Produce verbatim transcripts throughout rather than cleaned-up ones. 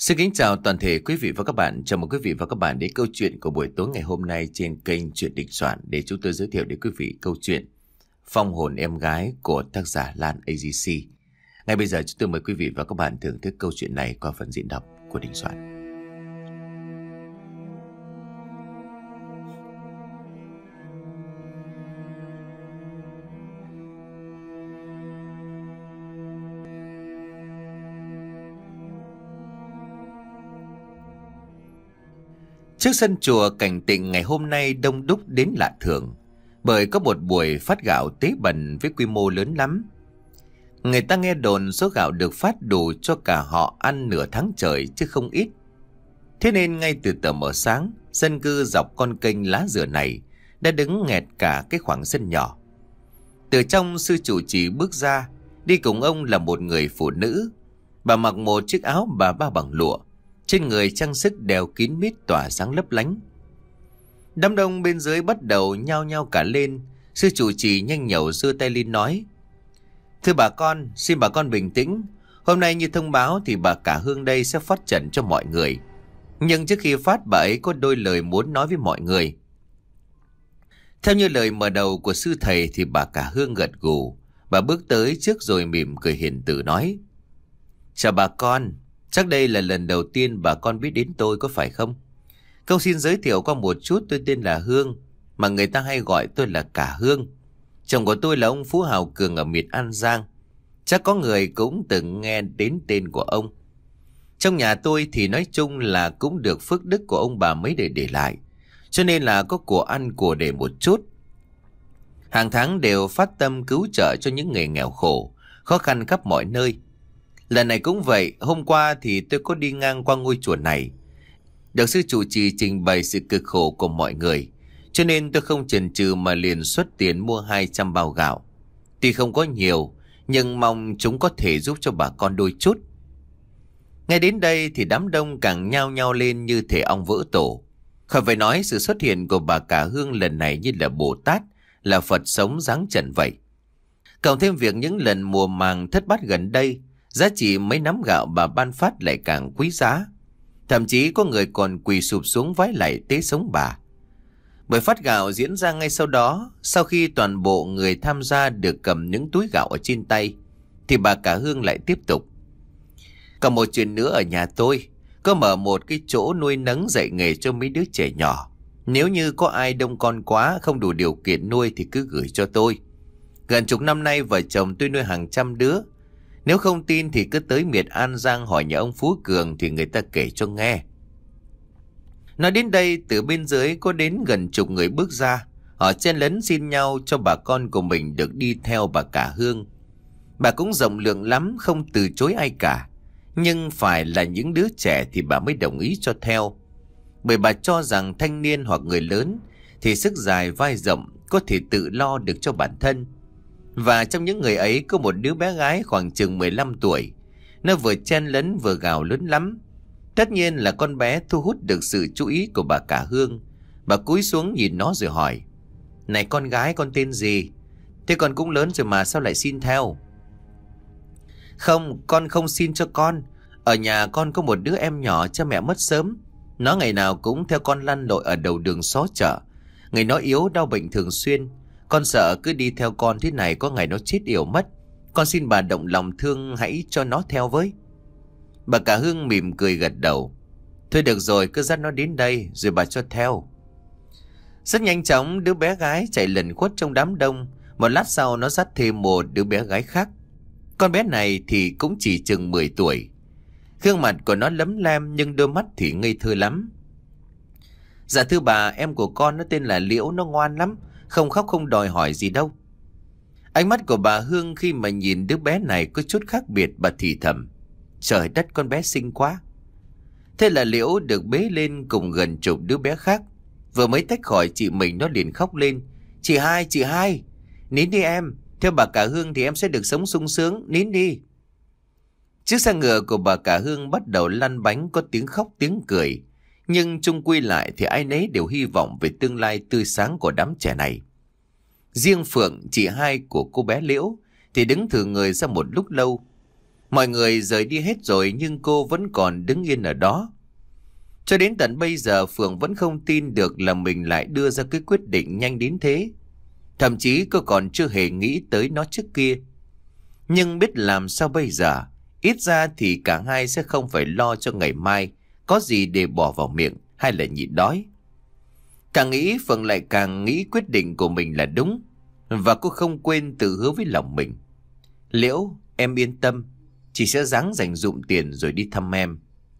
Xin kính chào toàn thể quý vị và các bạn. Chào mừng quý vị và các bạn đến câu chuyện của buổi tối ngày hôm nay trên kênh Chuyện Đình Soạn, để chúng tôi giới thiệu đến quý vị câu chuyện Phong hồn em gái của tác giả Lan a giê xê. Ngay bây giờ chúng tôi mời quý vị và các bạn thưởng thức câu chuyện này qua phần diễn đọc của Đình Soạn. Trước sân chùa Cảnh Tịnh ngày hôm nay đông đúc đến lạ thường, bởi có một buổi phát gạo tế bần với quy mô lớn lắm. Người ta nghe đồn số gạo được phát đủ cho cả họ ăn nửa tháng trời chứ không ít. Thế nên ngay từ tờ mờ sáng, dân cư dọc con kênh lá dừa này đã đứng nghẹt cả cái khoảng sân nhỏ. Từ trong, sư chủ trì bước ra, đi cùng ông là một người phụ nữ. Bà mặc một chiếc áo bà ba bằng lụa, trên người trang sức đeo kín mít tỏa sáng lấp lánh. Đám đông bên dưới bắt đầu nhao nhao cả lên. Sư chủ trì nhanh nhẩu giơ tay lên nói: "Thưa bà con, xin bà con bình tĩnh. Hôm nay như thông báo thì bà cả Hương đây sẽ phát trận cho mọi người. Nhưng trước khi phát, bà ấy có đôi lời muốn nói với mọi người." Theo như lời mở đầu của sư thầy thì bà cả Hương gật gù. Bà bước tới trước rồi mỉm cười hiền từ nói: "Chào bà con. Chắc đây là lần đầu tiên bà con biết đến tôi có phải không? Câu xin giới thiệu qua một chút, tôi tên là Hương, mà người ta hay gọi tôi là cả Hương. Chồng của tôi là ông Phú Hào Cường ở miền An Giang. Chắc có người cũng từng nghe đến tên của ông. Trong nhà tôi thì nói chung là cũng được phước đức của ông bà mấy đời để lại, cho nên là có của ăn của để một chút. Hàng tháng đều phát tâm cứu trợ cho những người nghèo khổ, khó khăn khắp mọi nơi. Lần này cũng vậy, hôm qua thì tôi có đi ngang qua ngôi chùa này, được sư chủ trì trình bày sự cực khổ của mọi người, cho nên tôi không chần chừ mà liền xuất tiền mua hai trăm bao gạo. Tuy không có nhiều, nhưng mong chúng có thể giúp cho bà con đôi chút." Ngay đến đây thì đám đông càng nhao nhao lên như thể ong vỡ tổ. Khỏi phải nói, sự xuất hiện của bà cả Hương lần này như là Bồ Tát, là Phật sống giáng trần vậy. Cộng thêm việc những lần mùa màng thất bát gần đây, giá trị mấy nắm gạo bà ban phát lại càng quý giá. Thậm chí có người còn quỳ sụp xuống vái lạy tế sống bà. Buổi phát gạo diễn ra ngay sau đó. Sau khi toàn bộ người tham gia được cầm những túi gạo ở trên tay, thì bà cả Hương lại tiếp tục: "Còn một chuyện nữa, ở nhà tôi có mở một cái chỗ nuôi nấng dạy nghề cho mấy đứa trẻ nhỏ. Nếu như có ai đông con quá, không đủ điều kiện nuôi thì cứ gửi cho tôi. Gần chục năm nay vợ chồng tôi nuôi hàng trăm đứa. Nếu không tin thì cứ tới miệt An Giang hỏi nhà ông Phú Cường thì người ta kể cho nghe." Nói đến đây, từ bên dưới có đến gần chục người bước ra. Họ chen lấn xin nhau cho bà con của mình được đi theo bà cả Hương. Bà cũng rộng lượng lắm, không từ chối ai cả. Nhưng phải là những đứa trẻ thì bà mới đồng ý cho theo. Bởi bà cho rằng thanh niên hoặc người lớn thì sức dài vai rộng, có thể tự lo được cho bản thân. Và trong những người ấy có một đứa bé gái khoảng chừng mười lăm tuổi. Nó vừa chen lấn vừa gào lớn lắm. Tất nhiên là con bé thu hút được sự chú ý của bà cả Hương. Bà cúi xuống nhìn nó rồi hỏi: "Này con gái, con tên gì? Thế con cũng lớn rồi mà sao lại xin theo?" "Không, con không xin cho con. Ở nhà con có một đứa em nhỏ, cha mẹ mất sớm. Nó ngày nào cũng theo con lăn lội ở đầu đường xó chợ. Ngày nó yếu, đau bệnh thường xuyên. Con sợ cứ đi theo con thế này có ngày nó chết yểu mất. Con xin bà động lòng thương, hãy cho nó theo với." Bà cả Hương mỉm cười gật đầu: "Thôi được rồi, cứ dắt nó đến đây rồi bà cho theo." Rất nhanh chóng, đứa bé gái chạy lẩn khuất trong đám đông. Một lát sau nó dắt thêm một đứa bé gái khác. Con bé này thì cũng chỉ chừng mười tuổi. Gương mặt của nó lấm lem nhưng đôi mắt thì ngây thơ lắm. "Dạ thưa bà, em của con nó tên là Liễu, nó ngoan lắm, không khóc không đòi hỏi gì đâu." Ánh mắt của bà Hương khi mà nhìn đứa bé này có chút khác biệt. Bà thì thầm: "Trời đất, con bé xinh quá." Thế là Liễu được bế lên cùng gần chục đứa bé khác. Vừa mới tách khỏi chị mình, nó liền khóc lên: "Chị hai, chị hai, nín đi em. Theo bà cả Hương thì em sẽ được sống sung sướng, nín đi." Chiếc xe ngựa của bà cả Hương bắt đầu lăn bánh, có tiếng khóc tiếng cười. Nhưng chung quy lại thì ai nấy đều hy vọng về tương lai tươi sáng của đám trẻ này. Riêng Phượng, chị hai của cô bé Liễu, thì đứng thừ người ra một lúc lâu. Mọi người rời đi hết rồi nhưng cô vẫn còn đứng yên ở đó. Cho đến tận bây giờ Phượng vẫn không tin được là mình lại đưa ra cái quyết định nhanh đến thế. Thậm chí cô còn chưa hề nghĩ tới nó trước kia. Nhưng biết làm sao bây giờ, ít ra thì cả hai sẽ không phải lo cho ngày mai có gì để bỏ vào miệng hay là nhịn đói. Càng nghĩ Phượng lại càng nghĩ quyết định của mình là đúng. Và cô không quên tự hứa với lòng mình: Liễu, em yên tâm, chị sẽ ráng dành dụm tiền rồi đi thăm em.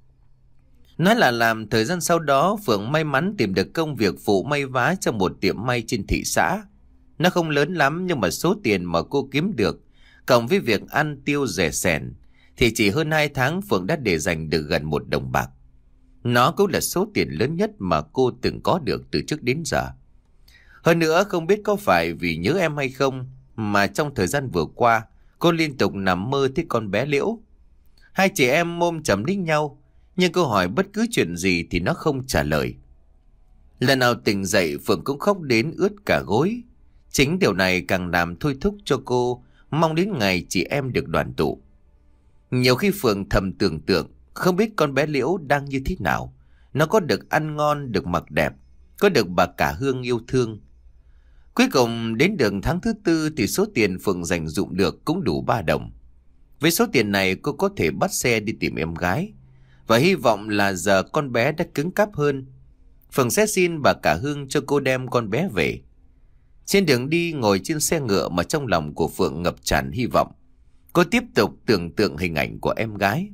Nói là làm, thời gian sau đó Phượng may mắn tìm được công việc phụ may vá trong một tiệm may trên thị xã. Nó không lớn lắm nhưng mà số tiền mà cô kiếm được, cộng với việc ăn tiêu rẻ sẻn, thì chỉ hơn hai tháng Phượng đã để dành được gần một đồng bạc. Nó cũng là số tiền lớn nhất mà cô từng có được từ trước đến giờ. Hơn nữa không biết có phải vì nhớ em hay không mà trong thời gian vừa qua cô liên tục nằm mơ thấy con bé Liễu. Hai chị em ôm chầm lấy nhau, nhưng cô hỏi bất cứ chuyện gì thì nó không trả lời. Lần nào tỉnh dậy Phượng cũng khóc đến ướt cả gối. Chính điều này càng làm thôi thúc cho cô mong đến ngày chị em được đoàn tụ. Nhiều khi Phượng thầm tưởng tượng không biết con bé Liễu đang như thế nào. Nó có được ăn ngon, được mặc đẹp, có được bà cả Hương yêu thương. Cuối cùng đến được tháng thứ tư thì số tiền Phượng dành dụm được cũng đủ ba đồng. Với số tiền này cô có thể bắt xe đi tìm em gái. Và hy vọng là giờ con bé đã cứng cáp hơn, Phượng sẽ xin bà cả Hương cho cô đem con bé về. Trên đường đi ngồi trên xe ngựa mà trong lòng của Phượng ngập tràn hy vọng. Cô tiếp tục tưởng tượng hình ảnh của em gái.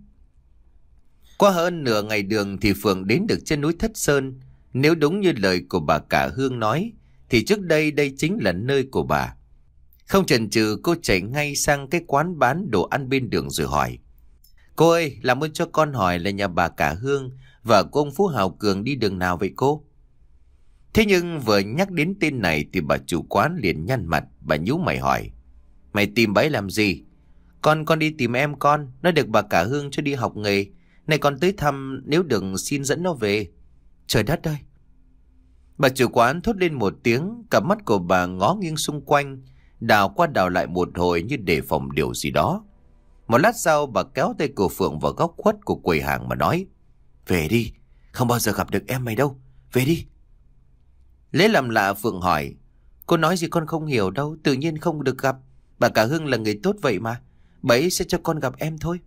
Qua hơn nửa ngày đường thì Phượng đến được trên núi Thất Sơn. Nếu đúng như lời của bà cả Hương nói thì trước đây đây chính là nơi của bà. Không chần chừ cô chạy ngay sang cái quán bán đồ ăn bên đường rồi hỏi: Cô ơi, làm ơn cho con hỏi là nhà bà cả Hương và cô ông Phú Hào Cường đi đường nào vậy cô? Thế nhưng vừa nhắc đến tên này thì bà chủ quán liền nhăn mặt. Bà nhíu mày hỏi: Mày tìm bà ấy làm gì? Con con đi tìm em con, nó được bà cả Hương cho đi học nghề. Này con tới thăm, nếu đừng xin dẫn nó về. Trời đất ơi! Bà chủ quán thốt lên một tiếng, cặp mắt của bà ngó nghiêng xung quanh, đảo qua đảo lại một hồi như đề phòng điều gì đó. Một lát sau bà kéo tay của Phượng vào góc khuất của quầy hàng mà nói: Về đi, không bao giờ gặp được em mày đâu, về đi. Lấy làm lạ Phượng hỏi: Cô nói gì con không hiểu đâu, tự nhiên không được gặp. Bà cả Hương là người tốt vậy mà, bà ấy sẽ cho con gặp em thôi.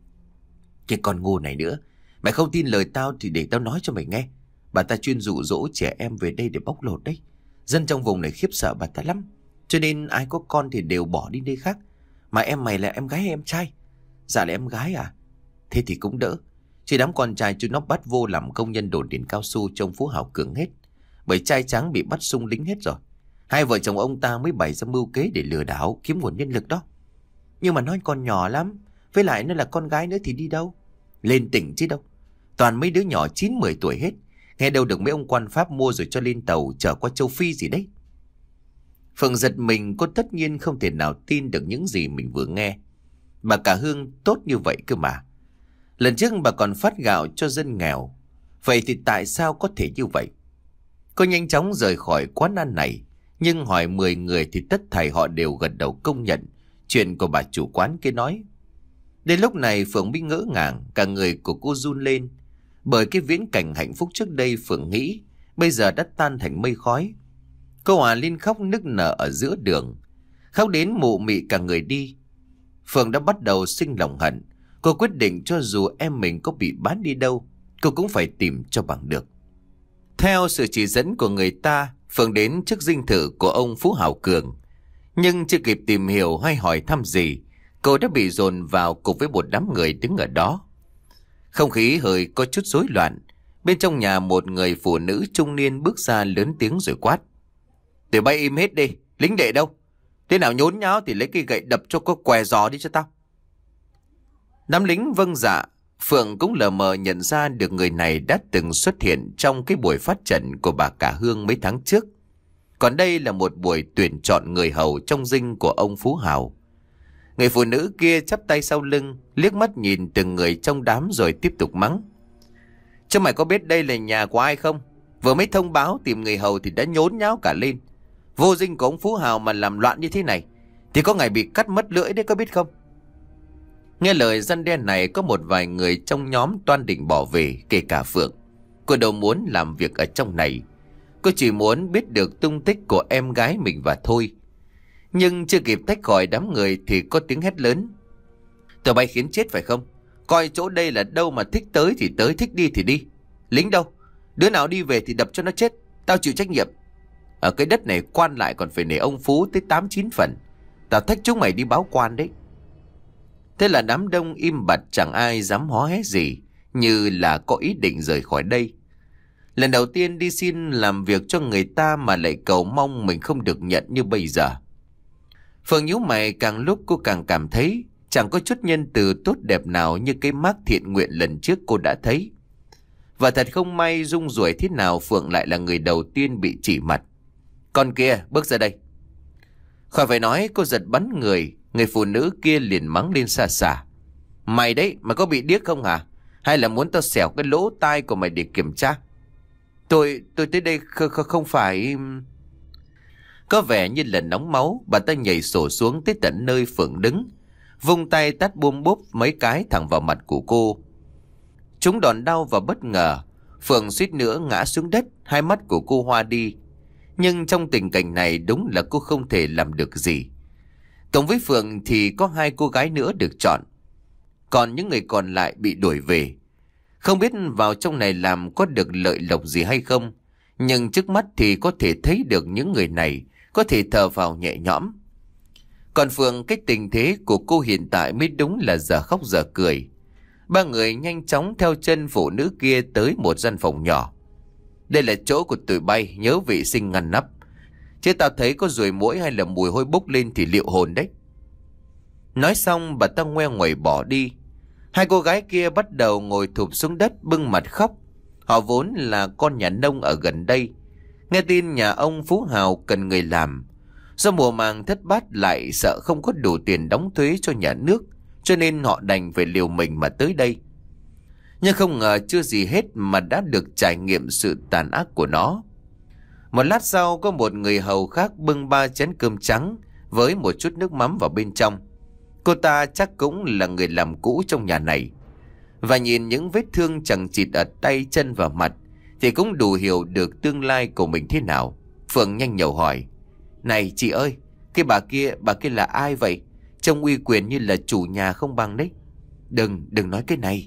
Cái con ngu này nữa, mày không tin lời tao thì để tao nói cho mày nghe. Bà ta chuyên dụ dỗ trẻ em về đây để bóc lột đấy. Dân trong vùng này khiếp sợ bà ta lắm, cho nên ai có con thì đều bỏ đi nơi khác. Mà em mày là em gái hay em trai? Dạ là em gái à? Thế thì cũng đỡ. Chỉ đám con trai chúng nó bắt vô làm công nhân đồn điền cao su trong Phú Hào Cường hết. Bởi trai trắng bị bắt sung lính hết rồi. Hai vợ chồng ông ta mới bày ra mưu kế để lừa đảo kiếm nguồn nhân lực đó. Nhưng mà nó còn nhỏ lắm, với lại nó là con gái nữa thì đi đâu? Lên tỉnh chứ đâu. Toàn mấy đứa nhỏ chín mười tuổi hết. Nghe đâu được mấy ông quan Pháp mua rồi cho lên tàu chở qua châu Phi gì đấy. Phượng giật mình, cô tất nhiên không thể nào tin được những gì mình vừa nghe. Bà cả Hương tốt như vậy cơ mà. Lần trước bà còn phát gạo cho dân nghèo. Vậy thì tại sao có thể như vậy? Cô nhanh chóng rời khỏi quán ăn này. Nhưng hỏi mười người thì tất thảy họ đều gật đầu công nhận chuyện của bà chủ quán kia nói. Đến lúc này Phượng mới ngỡ ngàng, cả người của cô run lên. Bởi cái viễn cảnh hạnh phúc trước đây Phượng nghĩ bây giờ đã tan thành mây khói. Cô Hòa Liên khóc nức nở ở giữa đường, khóc đến mụ mị cả người đi. Phượng đã bắt đầu sinh lòng hận. Cô quyết định cho dù em mình có bị bán đi đâu, cô cũng phải tìm cho bằng được. Theo sự chỉ dẫn của người ta, Phượng đến trước dinh thự của ông Phú Hào Cường. Nhưng chưa kịp tìm hiểu hay hỏi thăm gì, cô đã bị dồn vào cùng với một đám người đứng ở đó. Không khí hơi có chút rối loạn. Bên trong nhà một người phụ nữ trung niên bước ra lớn tiếng rồi quát: Tụi bay im hết đi, lính đệ đâu? Thế nào nhốn nháo thì lấy cây gậy đập cho có què giò đi cho tao. Đám lính vâng dạ. Phượng cũng lờ mờ nhận ra được người này đã từng xuất hiện trong cái buổi phát trận của bà cả Hương mấy tháng trước. Còn đây là một buổi tuyển chọn người hầu trong dinh của ông Phú Hào. Người phụ nữ kia chắp tay sau lưng, liếc mắt nhìn từng người trong đám rồi tiếp tục mắng: Chứ mày có biết đây là nhà của ai không? Vừa mới thông báo tìm người hầu thì đã nhốn nháo cả lên. Vô dinh của ông Phú Hào mà làm loạn như thế này thì có ngày bị cắt mất lưỡi đấy, có biết không? Nghe lời răn đe này, có một vài người trong nhóm toan định bỏ về, kể cả Phượng. Cô đâu muốn làm việc ở trong này. Cô chỉ muốn biết được tung tích của em gái mình và thôi. Nhưng chưa kịp tách khỏi đám người thì có tiếng hét lớn. Tụi bay khiến chết phải không? Coi chỗ đây là đâu mà thích tới thì tới, thích đi thì đi. Lính đâu? Đứa nào đi về thì đập cho nó chết. Tao chịu trách nhiệm. Ở cái đất này quan lại còn phải nể ông Phú tới tám chín phần. Tao thách chúng mày đi báo quan đấy. Thế là đám đông im bặt, chẳng ai dám hó hé gì, như là có ý định rời khỏi đây. Lần đầu tiên đi xin làm việc cho người ta mà lại cầu mong mình không được nhận như bây giờ. Phượng nhíu mày, càng lúc cô càng cảm thấy chẳng có chút nhân từ tốt đẹp nào như cái mác thiện nguyện lần trước cô đã thấy. Và thật không may, rung ruổi thế nào Phượng lại là người đầu tiên bị chỉ mặt. Con kia, bước ra đây. Khỏi phải nói, cô giật bắn người. Người phụ nữ kia liền mắng lên xa xa. Mày đấy, mày có bị điếc không hả? Hay là muốn tao xẻo cái lỗ tai của mày để kiểm tra? Tôi, tôi tới đây không phải... Có vẻ như là nóng máu, bà ta nhảy sổ xuống tới tận nơi Phượng đứng, vung tay tát bum búp mấy cái thẳng vào mặt của cô. Chúng đòn đau và bất ngờ, Phượng suýt nữa ngã xuống đất, hai mắt của cô hoa đi. Nhưng trong tình cảnh này đúng là cô không thể làm được gì. Cộng với Phượng thì có hai cô gái nữa được chọn, còn những người còn lại bị đuổi về. Không biết vào trong này làm có được lợi lộc gì hay không, nhưng trước mắt thì có thể thấy được những người này có thể thở vào nhẹ nhõm. Còn Phượng, cái tình thế của cô hiện tại mới đúng là giờ khóc giờ cười. Ba người nhanh chóng theo chân phụ nữ kia tới một gian phòng nhỏ. Đây là chỗ của tụi bay, nhớ vệ sinh ngăn nắp. Chứ tao thấy có ruồi muỗi hay là mùi hôi bốc lên thì liệu hồn đấy. Nói xong bà ta ngoe nguẩy bỏ đi. Hai cô gái kia bắt đầu ngồi thụp xuống đất bưng mặt khóc. Họ vốn là con nhà nông ở gần đây. Nghe tin nhà ông Phú Hào cần người làm. Do mùa màng thất bát lại sợ không có đủ tiền đóng thuế cho nhà nước, cho nên họ đành phải liều mình mà tới đây. Nhưng không ngờ chưa gì hết mà đã được trải nghiệm sự tàn ác của nó. Một lát sau, có một người hầu khác bưng ba chén cơm trắng với một chút nước mắm vào bên trong. Cô ta chắc cũng là người làm cũ trong nhà này. Và nhìn những vết thương chằng chịt ở tay chân và mặt thì cũng đủ hiểu được tương lai của mình thế nào. Phượng nhanh nhẩu hỏi. Này chị ơi, cái bà kia, bà kia là ai vậy? Trông uy quyền như là chủ nhà không bằng đấy. Đừng, đừng nói cái này.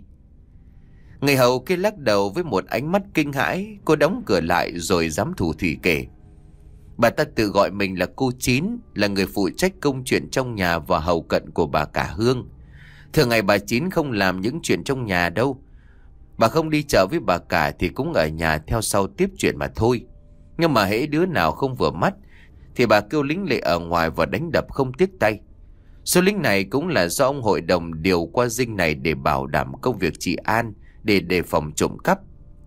Người hầu kia lắc đầu với một ánh mắt kinh hãi. Cô đóng cửa lại rồi giám thủ thủy kể. Bà ta tự gọi mình là cô Chín, là người phụ trách công chuyện trong nhà và hầu cận của bà cả Hương. Thường ngày bà Chín không làm những chuyện trong nhà đâu. Bà không đi chợ với bà cả thì cũng ở nhà theo sau tiếp chuyện mà thôi. Nhưng mà hễ đứa nào không vừa mắt thì bà kêu lính lệ ở ngoài và đánh đập không tiếc tay. Số lính này cũng là do ông hội đồng điều qua dinh này để bảo đảm công việc trị an, để đề phòng trộm cắp.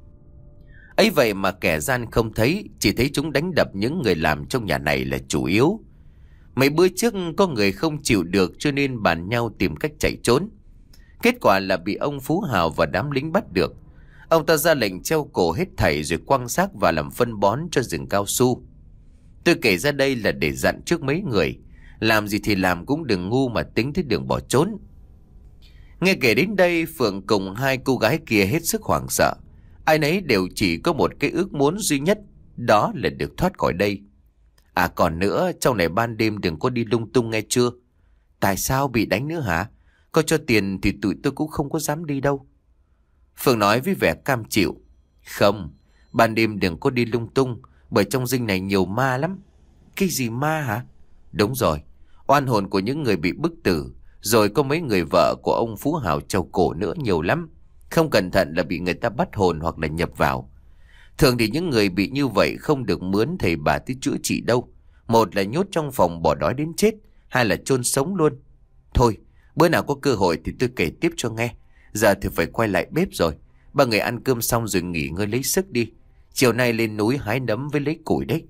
Ấy vậy mà kẻ gian không thấy, chỉ thấy chúng đánh đập những người làm trong nhà này là chủ yếu. Mấy bữa trước có người không chịu được cho nên bàn nhau tìm cách chạy trốn. Kết quả là bị ông Phú Hào và đám lính bắt được. Ông ta ra lệnh treo cổ hết thảy rồi quăng xác và làm phân bón cho rừng cao su. Tôi kể ra đây là để dặn trước mấy người, làm gì thì làm cũng đừng ngu mà tính tới đường bỏ trốn. Nghe kể đến đây, Phượng cùng hai cô gái kia hết sức hoảng sợ. Ai nấy đều chỉ có một cái ước muốn duy nhất, đó là được thoát khỏi đây. À còn nữa, trong này ban đêm đừng có đi lung tung nghe chưa? Tại sao bị đánh nữa hả? Có cho tiền thì tụi tôi cũng không có dám đi đâu. Phượng nói với vẻ cam chịu. Không, ban đêm đừng có đi lung tung, bởi trong dinh này nhiều ma lắm. Cái gì ma hả? Đúng rồi, oan hồn của những người bị bức tử, rồi có mấy người vợ của ông Phú Hào treo cổ nữa nhiều lắm. Không cẩn thận là bị người ta bắt hồn hoặc là nhập vào. Thường thì những người bị như vậy không được mướn thầy bà tới chữa trị đâu. Một là nhốt trong phòng bỏ đói đến chết, hai là chôn sống luôn. Thôi, bữa nào có cơ hội thì tôi kể tiếp cho nghe. Giờ thì phải quay lại bếp rồi. Ba người ăn cơm xong rồi nghỉ ngơi lấy sức đi. Chiều nay lên núi hái nấm với lấy củi đấy.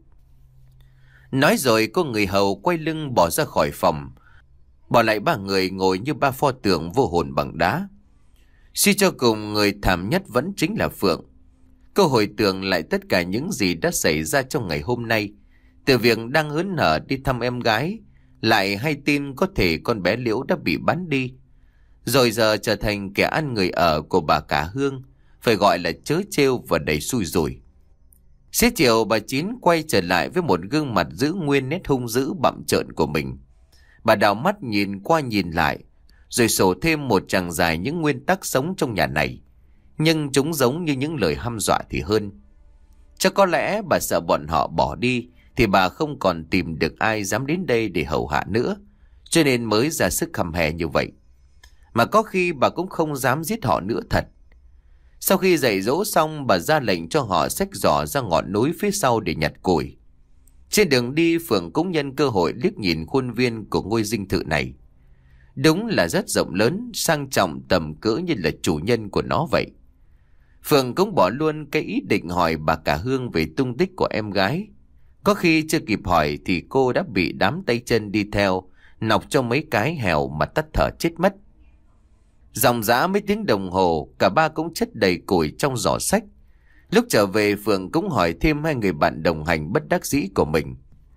Nói rồi cô người hầu quay lưng bỏ ra khỏi phòng, bỏ lại ba người ngồi như ba pho tượng vô hồn bằng đá. Suy cho cùng, người thảm nhất vẫn chính là Phượng. Cô hồi tưởng lại tất cả những gì đã xảy ra trong ngày hôm nay. Từ việc đang hớn hở đi thăm em gái, lại hay tin có thể con bé Liễu đã bị bắn đi, rồi giờ trở thành kẻ ăn người ở của bà cả Hương, phải gọi là trớ trêu và đầy xui rủi. Xế chiều bà Chín quay trở lại với một gương mặt giữ nguyên nét hung dữ bặm trợn của mình. Bà đảo mắt nhìn qua nhìn lại, rồi sổ thêm một chàng dài những nguyên tắc sống trong nhà này. Nhưng chúng giống như những lời hăm dọa thì hơn. Chắc có lẽ bà sợ bọn họ bỏ đi thì bà không còn tìm được ai dám đến đây để hầu hạ nữa, cho nên mới ra sức hăm hè như vậy. Mà có khi bà cũng không dám giết họ nữa thật. Sau khi dạy dỗ xong, bà ra lệnh cho họ xách giỏ ra ngọn núi phía sau để nhặt củi. Trên đường đi, Phượng cũng nhân cơ hội liếc nhìn khuôn viên của ngôi dinh thự này. Đúng là rất rộng lớn, sang trọng tầm cỡ như là chủ nhân của nó vậy. Phượng cũng bỏ luôn cái ý định hỏi bà cả Hương về tung tích của em gái. Có khi chưa kịp hỏi thì cô đã bị đám tay chân đi theo nọc cho mấy cái hèo mà tắt thở chết mất. Dòng dã mấy tiếng đồng hồ, cả ba cũng chất đầy củi trong giỏ xách. Lúc trở về, Phượng cũng hỏi thêm hai người bạn đồng hành bất đắc dĩ của mình.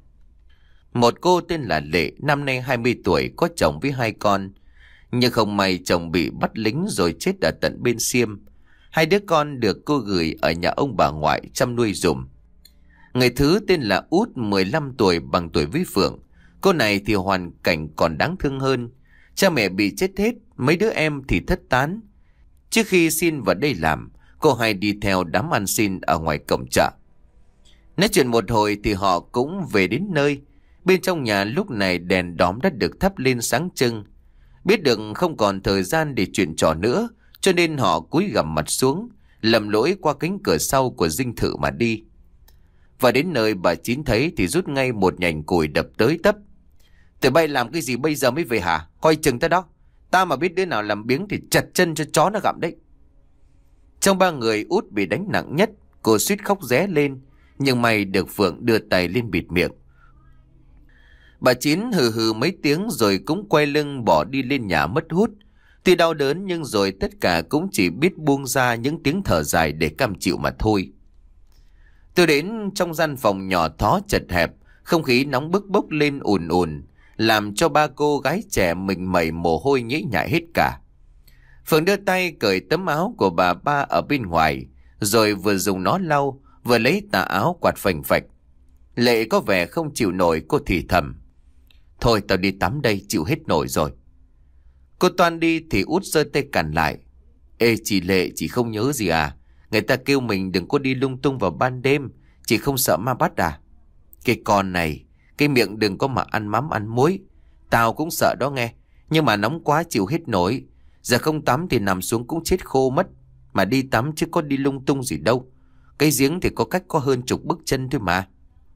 Một cô tên là Lệ, năm nay hai mươi tuổi, có chồng với hai con. Nhưng không may chồng bị bắt lính rồi chết ở tận bên Xiêm. Hai đứa con được cô gửi ở nhà ông bà ngoại chăm nuôi dùm. Người thứ tên là Út, mười lăm tuổi, bằng tuổi với Phượng. Cô này thì hoàn cảnh còn đáng thương hơn. Cha mẹ bị chết hết, mấy đứa em thì thất tán. Trước khi xin vào đây làm, cô hay đi theo đám ăn xin ở ngoài cổng chợ. Nói chuyện một hồi thì họ cũng về đến nơi. Bên trong nhà lúc này đèn đóm đã được thắp lên sáng trưng. Biết được không còn thời gian để chuyện trò nữa, cho nên họ cúi gằm mặt xuống, lầm lỗi qua cánh cửa sau của dinh thự mà đi. Và đến nơi bà Chín thấy thì rút ngay một nhành củi đập tới tấp. Tụi bay làm cái gì bây giờ mới về hả? Coi chừng ta đó. Ta mà biết đứa nào làm biếng thì chặt chân cho chó nó gặm đấy. Trong ba người, Út bị đánh nặng nhất. Cô suýt khóc ré lên, nhưng may được Phượng đưa tay lên bịt miệng. Bà Chín hừ hừ mấy tiếng rồi cũng quay lưng bỏ đi lên nhà mất hút. Tuy đau đớn nhưng rồi tất cả cũng chỉ biết buông ra những tiếng thở dài để cam chịu mà thôi. Tôi đến trong gian phòng nhỏ thó chật hẹp, không khí nóng bức bốc lên ùn ùn, làm cho ba cô gái trẻ mình mẩy mồ hôi nhễ nhại hết cả. Phượng đưa tay cởi tấm áo của bà ba ở bên ngoài, rồi vừa dùng nó lau, vừa lấy tà áo quạt phành phạch. Lệ có vẻ không chịu nổi, cô thì thầm. Thôi tao đi tắm đây, chịu hết nổi rồi. Cô toan đi thì Út giơ tay cản lại. Ê chị Lệ, chị không nhớ gì à? Người ta kêu mình đừng có đi lung tung vào ban đêm. Chị không sợ ma bắt à? Cái con này, cái miệng đừng có mà ăn mắm ăn muối. Tao cũng sợ đó nghe. Nhưng mà nóng quá chịu hết nổi. Giờ không tắm thì nằm xuống cũng chết khô mất. Mà đi tắm chứ có đi lung tung gì đâu. Cái giếng thì có cách có hơn chục bước chân thôi mà.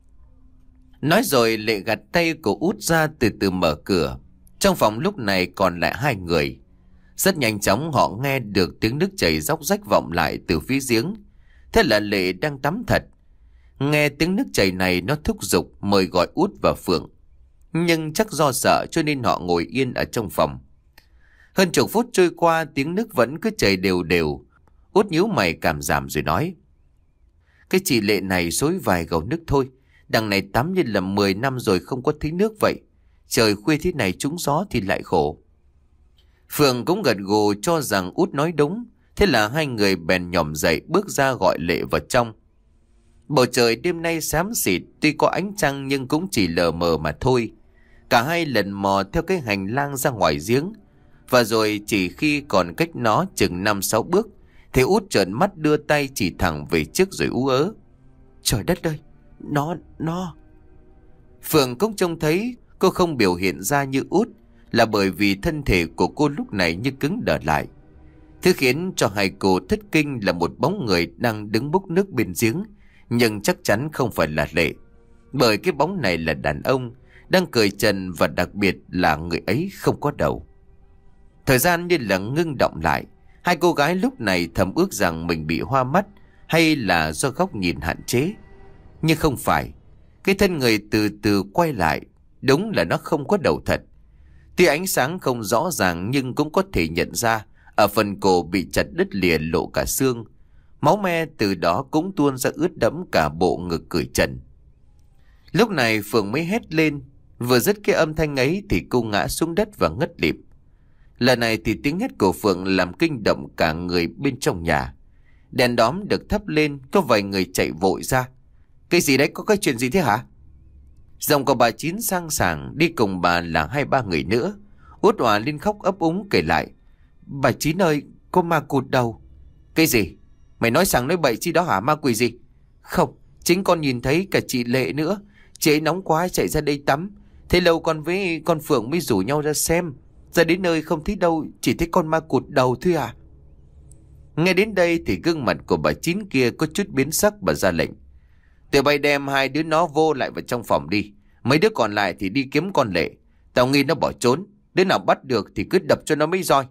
Nói rồi Lệ gạt tay của Út ra, từ từ mở cửa. Trong phòng lúc này còn lại hai người. Rất nhanh chóng họ nghe được tiếng nước chảy róc rách vọng lại từ phía giếng. Thế là Lệ đang tắm thật. Nghe tiếng nước chảy này nó thúc giục mời gọi Út và Phượng. Nhưng chắc do sợ cho nên họ ngồi yên ở trong phòng. Hơn chục phút trôi qua, tiếng nước vẫn cứ chảy đều đều. Út nhíu mày cảm giảm rồi nói. Cái chị Lệ này xối vài gầu nước thôi. Đằng này tắm như là mười năm rồi không có thấy nước vậy. Trời khuya thế này trúng gió thì lại khổ. Phượng cũng gật gù cho rằng Út nói đúng. Thế là hai người bèn nhòm dậy bước ra gọi Lệ vào trong. Bầu trời đêm nay xám xịt, tuy có ánh trăng nhưng cũng chỉ lờ mờ mà thôi. Cả hai lần mò theo cái hành lang ra ngoài giếng. Và rồi chỉ khi còn cách nó chừng năm sáu bước thì Út trợn mắt đưa tay chỉ thẳng về trước rồi ú ớ. Trời đất ơi, nó, nó... Phượng cũng trông thấy cô không biểu hiện ra như Út là bởi vì thân thể của cô lúc này như cứng đờ lại. Thứ khiến cho hai cô thất kinh là một bóng người đang đứng bốc nước bên giếng, nhưng chắc chắn không phải là Lệ. Bởi cái bóng này là đàn ông, đang cởi trần và đặc biệt là người ấy không có đầu. Thời gian như là ngưng động lại. Hai cô gái lúc này thầm ước rằng mình bị hoa mắt hay là do góc nhìn hạn chế. Nhưng không phải. Cái thân người từ từ quay lại. Đúng là nó không có đầu thật. Tuy ánh sáng không rõ ràng nhưng cũng có thể nhận ra ở phần cổ bị chặt đứt lìa lộ cả xương. Máu me từ đó cũng tuôn ra ướt đẫm cả bộ ngực cởi trần. Lúc này Phượng mới hét lên. Vừa dứt cái âm thanh ấy thì cô ngã xuống đất và ngất lịm. Lần này thì tiếng hét của Phượng làm kinh động cả người bên trong nhà. Đèn đóm được thắp lên, có vài người chạy vội ra. Cái gì đấy, có cái chuyện gì thế hả? Dòng của bà Chín sang sảng, đi cùng bà là hai ba người nữa. Út òa lên khóc ấp úng kể lại. Bà Chín ơi, có ma cụt đầu. Cái gì? Mày nói sằng nói bậy chi đó hả? Ma quỷ gì? Không, chính con nhìn thấy cả chị Lệ nữa. Chị ấy nóng quá chạy ra đây tắm. Thế lâu con với con Phượng mới rủ nhau ra xem. Ra đến nơi không thấy đâu, chỉ thấy con ma cụt đầu thôi à. Nghe đến đây thì gương mặt của bà Chín kia có chút biến sắc, bà ra lệnh. Tụi bay đem hai đứa nó vô lại vào trong phòng đi. Mấy đứa còn lại thì đi kiếm con Lệ. Tao nghi nó bỏ trốn. Đứa nào bắt được thì cứ đập cho nó mấy roi.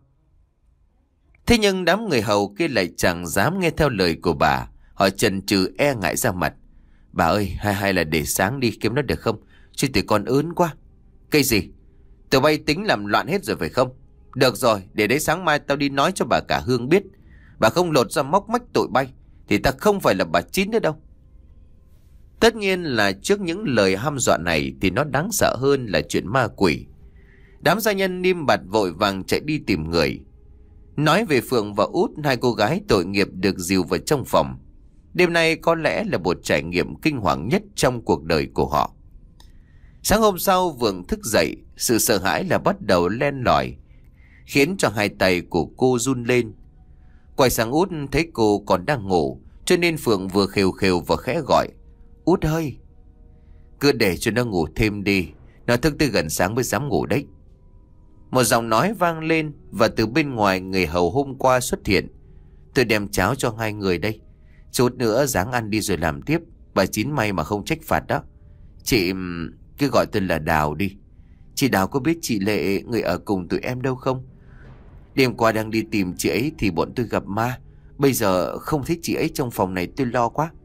Thế nhưng đám người hầu kia lại chẳng dám nghe theo lời của bà. Họ chần chừ e ngại ra mặt. Bà ơi, hay hay là để sáng đi kiếm nó được không? Chứ tụi con ớn quá. Cái gì? Tụi bay tính làm loạn hết rồi phải không? Được rồi, để đấy sáng mai tao đi nói cho bà cả Hương biết. Bà không lột ra móc mách tụi bay thì ta không phải là bà Chín nữa đâu. Tất nhiên là trước những lời hăm dọa này thì nó đáng sợ hơn là chuyện ma quỷ. Đám gia nhân niêm bặt vội vàng chạy đi tìm người. Nói về Phượng và Út, hai cô gái tội nghiệp được dìu vào trong phòng. Đêm nay có lẽ là một trải nghiệm kinh hoàng nhất trong cuộc đời của họ. Sáng hôm sau Vượng thức dậy, sự sợ hãi là bắt đầu len lỏi, khiến cho hai tay của cô run lên. Quay sang Út thấy cô còn đang ngủ, cho nên Phượng vừa khều khều và khẽ gọi. Út ơi! Cứ để cho nó ngủ thêm đi, nó thức tới gần sáng mới dám ngủ đấy. Một giọng nói vang lên và từ bên ngoài người hầu hôm qua xuất hiện. Tôi đem cháo cho hai người đây. Chút nữa ráng ăn đi rồi làm tiếp. Bà Chín may mà không trách phạt đó. Chị cứ gọi tôi là Đào đi. Chị Đào có biết chị Lệ, người ở cùng tụi em đâu không? Đêm qua đang đi tìm chị ấy thì bọn tôi gặp ma. Bây giờ không thấy chị ấy trong phòng này tôi lo quá.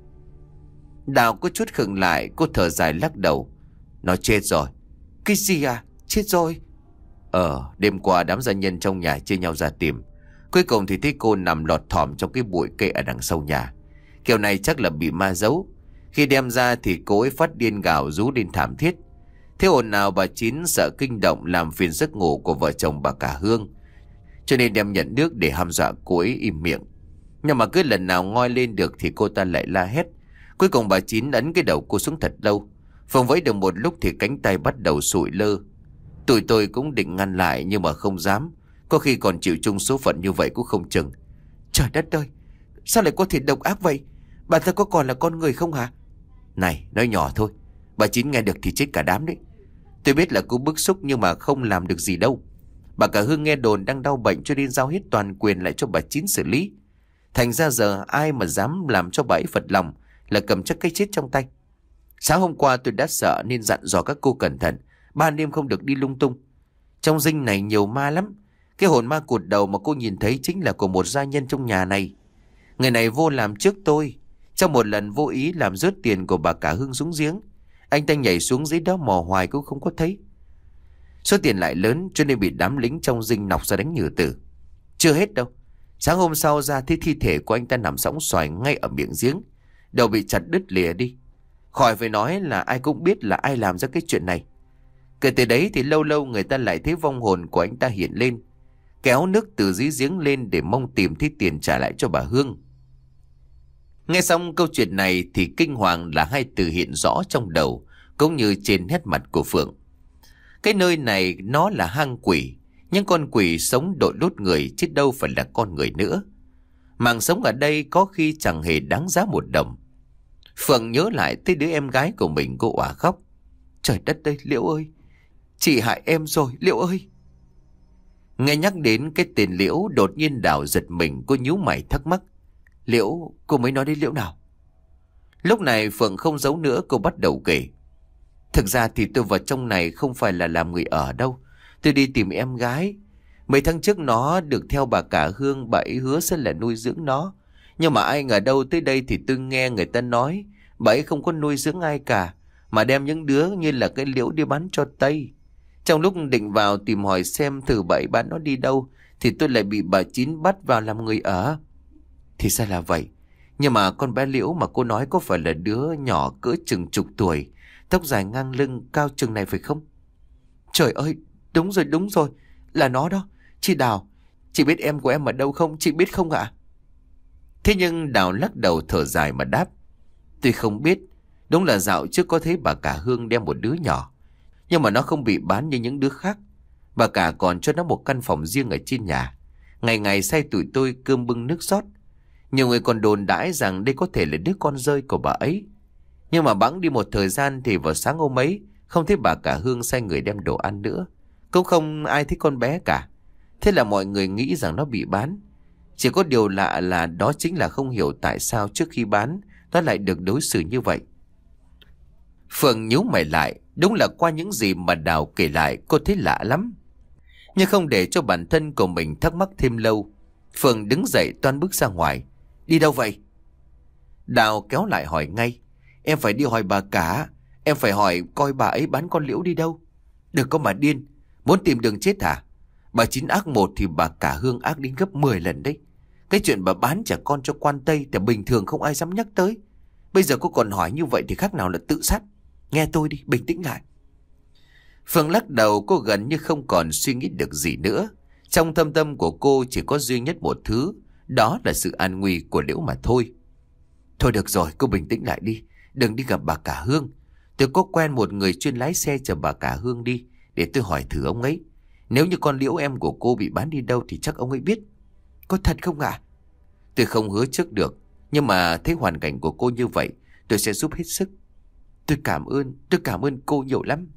Đào có chút khựng lại, cô thở dài lắc đầu. Nó chết rồi. Cái gì à? Chết rồi? Ờ, đêm qua đám gia nhân trong nhà chia nhau ra tìm. Cuối cùng thì thấy cô nằm lọt thỏm trong cái bụi cây ở đằng sau nhà. Kiểu này chắc là bị ma giấu. Khi đem ra thì cô ấy phát điên gào rú lên thảm thiết. Thế ồn nào bà Chín sợ kinh động làm phiền giấc ngủ của vợ chồng bà cả Hương, cho nên đem nhận nước để hăm dọa cô ấy im miệng. Nhưng mà cứ lần nào ngoi lên được thì cô ta lại la hét. Cuối cùng bà Chín ấn cái đầu cô xuống thật lâu. Phòng vẫy được một lúc thì cánh tay bắt đầu sụi lơ. Tụi tôi cũng định ngăn lại nhưng mà không dám. Có khi còn chịu chung số phận như vậy cũng không chừng. Trời đất ơi! Sao lại có thể độc ác vậy? Bà ta có còn là con người không hả? Này, nói nhỏ thôi. Bà Chín nghe được thì chết cả đám đấy. Tôi biết là cô bức xúc nhưng mà không làm được gì đâu. Bà cả Hương nghe đồn đang đau bệnh cho nên giao hết toàn quyền lại cho bà Chín xử lý. Thành ra giờ ai mà dám làm cho bà ấy phật lòng là cầm chắc cái chết trong tay. Sáng hôm qua tôi đã sợ nên dặn dò các cô cẩn thận, ban đêm không được đi lung tung. Trong dinh này nhiều ma lắm. Cái hồn ma cụt đầu mà cô nhìn thấy chính là của một gia nhân trong nhà này. Người này vô làm trước tôi. Trong một lần vô ý làm rớt tiền của bà cả Hương xuống giếng. Anh ta nhảy xuống dưới đó mò hoài cũng không có thấy. Số tiền lại lớn cho nên bị đám lính trong dinh nọc ra đánh nhử tử. Chưa hết đâu. Sáng hôm sau ra thấy thi thể của anh ta nằm sõng xoài ngay ở miệng giếng. Đầu bị chặt đứt lìa đi. Khỏi phải nói là ai cũng biết là ai làm ra cái chuyện này. Kể từ đấy thì lâu lâu người ta lại thấy vong hồn của anh ta hiện lên, kéo nước từ dưới giếng lên để mong tìm thấy tiền trả lại cho bà Hương. Nghe xong câu chuyện này thì kinh hoàng là hai từ hiện rõ trong đầu, cũng như trên nét mặt của Phượng. Cái nơi này nó là hang quỷ, nhưng con quỷ sống đội lốt người chứ đâu phải là con người nữa. Mạng sống ở đây có khi chẳng hề đáng giá một đồng. Phượng nhớ lại tới đứa em gái của mình, cô òa khóc. Trời đất ơi, Liễu ơi! Chị hại em rồi, Liễu ơi! Nghe nhắc đến cái tên Liễu, đột nhiên Đào giật mình, cô nhíu mày thắc mắc. Liễu, cô mới nói đến Liễu nào? Lúc này Phượng không giấu nữa, cô bắt đầu kể. Thực ra thì tôi vào trong này không phải là làm người ở đâu. Tôi đi tìm em gái. Mấy tháng trước nó được theo bà cả Hương, bà ấy hứa sẽ là nuôi dưỡng nó. Nhưng mà ai ngờ đâu tới đây thì tôi nghe người ta nói bà ấy không có nuôi dưỡng ai cả, mà đem những đứa như là cái Liễu đi bán cho Tây. Trong lúc định vào tìm hỏi xem thử bà ấy bán nó đi đâu thì tôi lại bị bà Chín bắt vào làm người ở. Thì ra là vậy. Nhưng mà con bé Liễu mà cô nói có phải là đứa nhỏ cỡ chừng chục tuổi, tóc dài ngang lưng, cao chừng này phải không? Trời ơi, đúng rồi, đúng rồi, là nó đó. Chị Đào, chị biết em của em ở đâu không? Chị biết không ạ? Thế nhưng Đào lắc đầu thở dài mà đáp. Tôi không biết. Đúng là dạo trước có thấy bà cả Hương đem một đứa nhỏ, nhưng mà nó không bị bán như những đứa khác. Bà cả còn cho nó một căn phòng riêng ở trên nhà, ngày ngày sai tụi tôi cơm bưng nước rót. Nhiều người còn đồn đãi rằng đây có thể là đứa con rơi của bà ấy. Nhưng mà bẵng đi một thời gian thì vào sáng hôm ấy không thấy bà cả Hương sai người đem đồ ăn nữa, cũng không ai thấy con bé cả. Thế là mọi người nghĩ rằng nó bị bán. Chỉ có điều lạ là đó chính là không hiểu tại sao trước khi bán nó lại được đối xử như vậy. Phượng nhíu mày lại. Đúng là qua những gì mà Đào kể lại, cô thấy lạ lắm. Nhưng không để cho bản thân của mình thắc mắc thêm lâu, Phượng đứng dậy toan bước ra ngoài. Đi đâu vậy? Đào kéo lại hỏi ngay. Em phải đi hỏi bà cả. Em phải hỏi coi bà ấy bán con Liễu đi đâu. Đừng có mà điên. Muốn tìm đường chết hả? Bà Chín ác một thì bà cả Hương ác đến gấp mười lần đấy. Cái chuyện bà bán trẻ con cho quan Tây thì bình thường không ai dám nhắc tới. Bây giờ cô còn hỏi như vậy thì khác nào là tự sát. Nghe tôi đi, bình tĩnh lại. Phương lắc đầu, cô gần như không còn suy nghĩ được gì nữa. Trong thâm tâm của cô chỉ có duy nhất một thứ, đó là sự an nguy của Liễu mà thôi. Thôi được rồi, cô bình tĩnh lại đi. Đừng đi gặp bà cả Hương. Tôi có quen một người chuyên lái xe chở bà cả Hương đi, để tôi hỏi thử ông ấy. Nếu như con Liễu em của cô bị bán đi đâu thì chắc ông ấy biết. Có thật không ạ? Tôi không hứa trước được, nhưng mà thấy hoàn cảnh của cô như vậy, tôi sẽ giúp hết sức. Tôi cảm ơn, tôi cảm ơn cô nhiều lắm.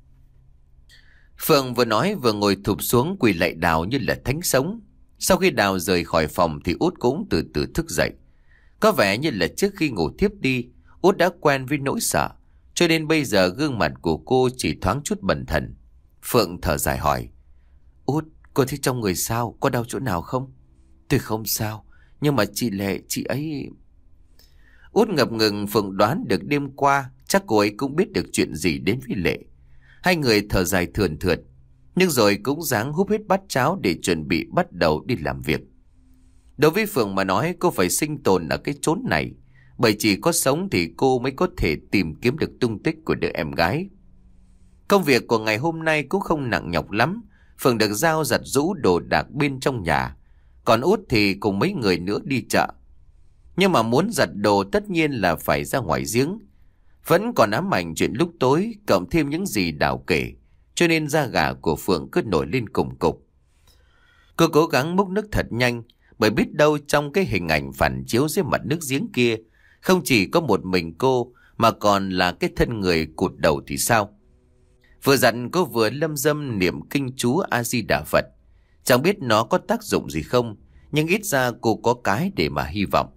Phượng vừa nói vừa ngồi thụp xuống quỳ lạy Đào như là thánh sống. Sau khi Đào rời khỏi phòng thì Út cũng từ từ thức dậy. Có vẻ như là trước khi ngủ thiếp đi, Út đã quen với nỗi sợ, cho nên bây giờ gương mặt của cô chỉ thoáng chút bần thần. Phượng thở dài hỏi. Út, cô thấy trong người sao? Có đau chỗ nào không? Tôi không sao, nhưng mà chị Lệ, chị ấy... Út ngập ngừng. Phượng đoán được đêm qua chắc cô ấy cũng biết được chuyện gì đến với Lệ. Hai người thở dài thườn thượt, nhưng rồi cũng ráng húp hết bát cháo để chuẩn bị bắt đầu đi làm việc. Đối với Phượng mà nói, cô phải sinh tồn ở cái chốn này, bởi chỉ có sống thì cô mới có thể tìm kiếm được tung tích của đứa em gái. Công việc của ngày hôm nay cũng không nặng nhọc lắm. Phượng được giao giặt giũ đồ đạc bên trong nhà, còn Út thì cùng mấy người nữa đi chợ. Nhưng mà muốn giặt đồ tất nhiên là phải ra ngoài giếng. Vẫn còn ám ảnh chuyện lúc tối, cộng thêm những gì Đào kể, cho nên da gà của Phượng cứ nổi lên cục cục. Cô cố gắng múc nước thật nhanh, bởi biết đâu trong cái hình ảnh phản chiếu dưới mặt nước giếng kia, không chỉ có một mình cô, mà còn là cái thân người cụt đầu thì sao? Vừa giặt cô vừa lâm dâm niệm kinh chú A-di-đà Phật. Chẳng biết nó có tác dụng gì không, nhưng ít ra cô có cái để mà hy vọng.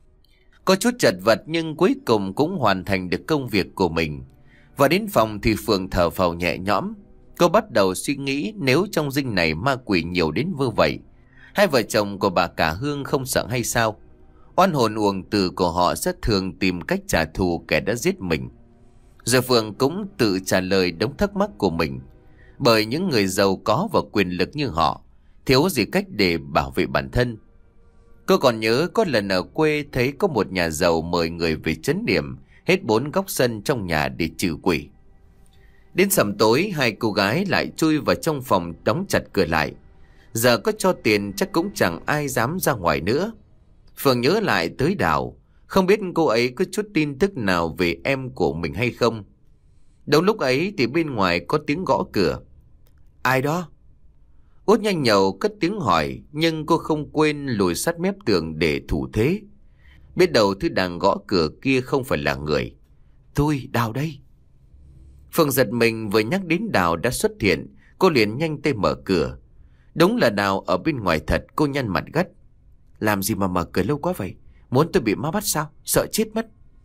Có chút chật vật nhưng cuối cùng cũng hoàn thành được công việc của mình. Và đến phòng thì Phượng thở phào nhẹ nhõm. Cô bắt đầu suy nghĩ, nếu trong dinh này ma quỷ nhiều đến như vậy, hai vợ chồng của bà cả Hương không sợ hay sao? Oan hồn uổng tử của họ rất thường tìm cách trả thù kẻ đã giết mình. Rồi Phượng cũng tự trả lời đống thắc mắc của mình. Bởi những người giàu có và quyền lực như họ, thiếu gì cách để bảo vệ bản thân. Cô còn nhớ có lần ở quê thấy có một nhà giàu mời người về trấn điểm hết bốn góc sân trong nhà để trừ quỷ. Đến sầm tối, hai cô gái lại chui vào trong phòng đóng chặt cửa lại. Giờ có cho tiền chắc cũng chẳng ai dám ra ngoài nữa. Phượng nhớ lại tới Đào, không biết cô ấy có chút tin tức nào về em của mình hay không. Đúng lúc ấy thì bên ngoài có tiếng gõ cửa. Ai đó? Út nhanh nhậu cất tiếng hỏi, nhưng cô không quên lùi sát mép tường để thủ thế. Biết đầu thứ đang gõ cửa kia không phải là người. Tôi, Đào đây. Phượng giật mình, vừa nhắc đến Đào đã xuất hiện, cô liền nhanh tay mở cửa. Đúng là Đào ở bên ngoài thật. Cô nhăn mặt gắt. Làm gì mà mở cửa lâu quá vậy? Muốn tôi bị ma bắt sao? Sợ chết mất.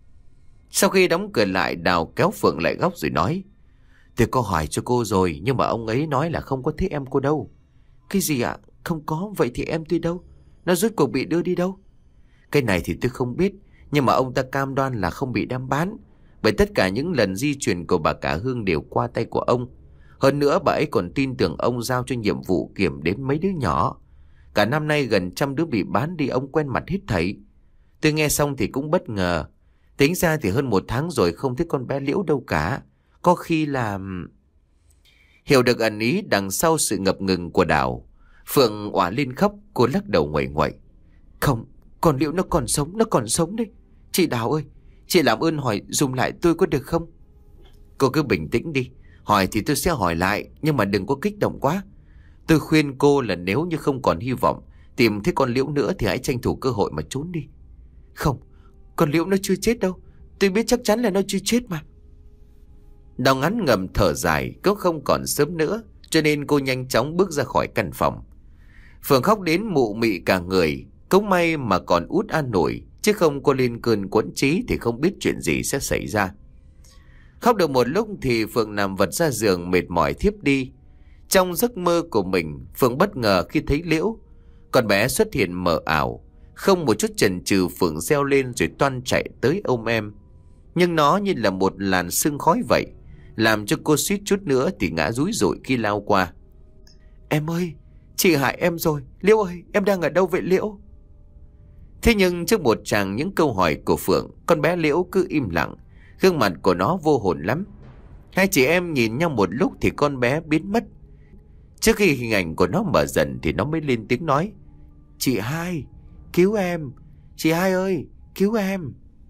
Sau khi đóng cửa lại, Đào kéo Phượng lại góc rồi nói. Tôi có hỏi cho cô rồi, nhưng mà ông ấy nói là không có thấy em cô đâu. Cái gì ạ? Không có, vậy thì em tôi đâu? Nó rốt cuộc bị đưa đi đâu? Cái này thì tôi không biết, nhưng mà ông ta cam đoan là không bị đem bán, bởi tất cả những lần di chuyển của bà cả Hương đều qua tay của ông. Hơn nữa bà ấy còn tin tưởng ông giao cho nhiệm vụ kiểm đếm mấy đứa nhỏ. Cả năm nay gần trăm đứa bị bán đi, ông quen mặt hết thảy. Tôi nghe xong thì cũng bất ngờ. Tính ra thì hơn một tháng rồi không thấy con bé Liễu đâu cả. Có khi là... Hiểu được ẩn ý đằng sau sự ngập ngừng của Đào, Phượng òa lên khóc. Cô lắc đầu nguậy nguậy. Không, con Liễu nó còn sống, nó còn sống đấy. Chị Đào ơi, chị làm ơn hỏi dùm lại tôi có được không? Cô cứ bình tĩnh đi. Hỏi thì tôi sẽ hỏi lại, nhưng mà đừng có kích động quá. Tôi khuyên cô là nếu như không còn hy vọng tìm thấy con Liễu nữa thì hãy tranh thủ cơ hội mà trốn đi. Không, con Liễu nó chưa chết đâu. Tôi biết chắc chắn là nó chưa chết mà. Đào ngắn ngầm thở dài. Cũng không còn sớm nữa, cho nên cô nhanh chóng bước ra khỏi căn phòng. Phượng khóc đến mụ mị cả người. Cũng may mà còn út an nổi, chứ không cô lên cơn quẫn trí thì không biết chuyện gì sẽ xảy ra. Khóc được một lúc thì Phượng nằm vật ra giường mệt mỏi thiếp đi. Trong giấc mơ của mình, Phượng bất ngờ khi thấy Liễu. Con bé xuất hiện mờ ảo. Không một chút chần chừ, Phượng reo lên rồi toan chạy tới ôm em. Nhưng nó như là một làn sương khói vậy, làm cho cô suýt chút nữa thì ngã rúi rụi khi lao qua. Em ơi, chị hại em rồi. Liễu ơi, em đang ở đâu vậy Liễu? Thế nhưng trước một tràng những câu hỏi của Phượng, con bé Liễu cứ im lặng. Gương mặt của nó vô hồn lắm. Hai chị em nhìn nhau một lúc thì con bé biến mất. Trước khi hình ảnh của nó mở dần thì nó mới lên tiếng nói. Chị hai, cứu em. Chị hai ơi, cứu em.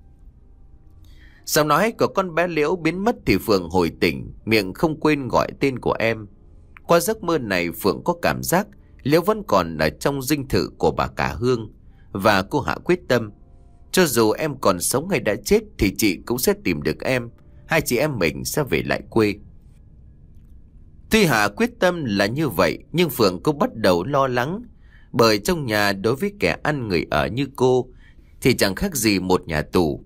Sau nói của con bé Liễu biến mất thì Phượng hồi tỉnh, miệng không quên gọi tên của em. Qua giấc mơ này, Phượng có cảm giác Liễu vẫn còn ở trong dinh thự của bà cả Hương. Và cô hạ quyết tâm, cho dù em còn sống hay đã chết thì chị cũng sẽ tìm được em. Hai chị em mình sẽ về lại quê. Tuy hạ quyết tâm là như vậy, nhưng Phượng cũng bắt đầu lo lắng. Bởi trong nhà đối với kẻ ăn người ở như cô thì chẳng khác gì một nhà tù.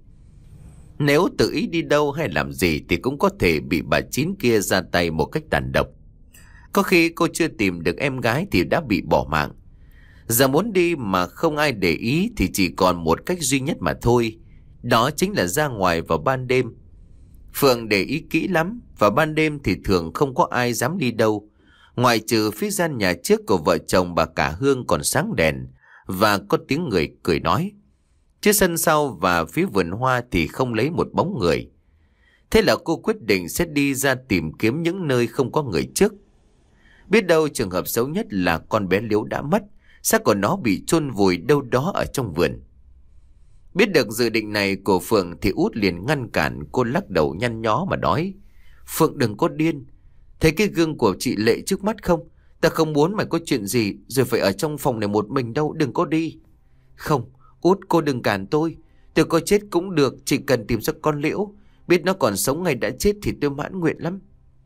Nếu tự ý đi đâu hay làm gì thì cũng có thể bị bà Chín kia ra tay một cách tàn độc. Có khi cô chưa tìm được em gái thì đã bị bỏ mạng. Giờ muốn đi mà không ai để ý thì chỉ còn một cách duy nhất mà thôi. Đó chính là ra ngoài vào ban đêm. Phượng để ý kỹ lắm. Vào ban đêm thì thường không có ai dám đi đâu. Ngoài trừ phía gian nhà trước của vợ chồng bà cả Hương còn sáng đèn và có tiếng người cười nói. Chứ sân sau và phía vườn hoa thì không lấy một bóng người. Thế là cô quyết định sẽ đi ra tìm kiếm những nơi không có người trước. Biết đâu trường hợp xấu nhất là con bé Liễu đã mất, xác của nó bị chôn vùi đâu đó ở trong vườn. Biết được dự định này của Phượng thì Út liền ngăn cản. Cô lắc đầu nhăn nhó mà nói. Phượng đừng có điên. Thấy cái gương của chị Lệ trước mắt không? Ta không muốn mày có chuyện gì rồi phải ở trong phòng này một mình đâu. Đừng có đi. Không, Út cô đừng cản tôi. Tôi có chết cũng được, chỉ cần tìm ra con Liễu. Biết nó còn sống hay đã chết thì tôi mãn nguyện lắm.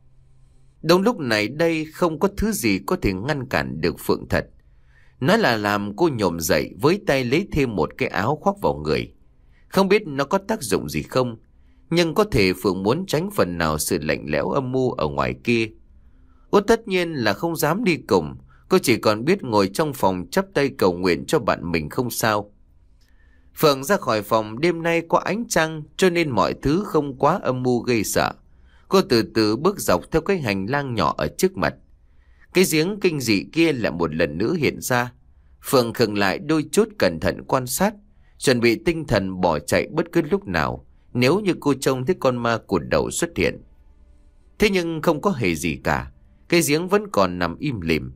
Đúng lúc này đây không có thứ gì có thể ngăn cản được Phượng thật. Nó là làm cô nhổm dậy, với tay lấy thêm một cái áo khoác vào người. Không biết nó có tác dụng gì không, nhưng có thể Phượng muốn tránh phần nào sự lạnh lẽo âm mưu ở ngoài kia. Út tất nhiên là không dám đi cùng. Cô chỉ còn biết ngồi trong phòng chắp tay cầu nguyện cho bạn mình không sao. Phượng ra khỏi phòng, đêm nay có ánh trăng cho nên mọi thứ không quá âm mưu gây sợ. Cô từ từ bước dọc theo cái hành lang nhỏ ở trước mặt. Cái giếng kinh dị kia lại một lần nữa hiện ra. Phượng khựng lại đôi chút cẩn thận quan sát, chuẩn bị tinh thần bỏ chạy bất cứ lúc nào nếu như cô trông thấy con ma cụt đầu xuất hiện. Thế nhưng không có hề gì cả. Cái giếng vẫn còn nằm im lìm.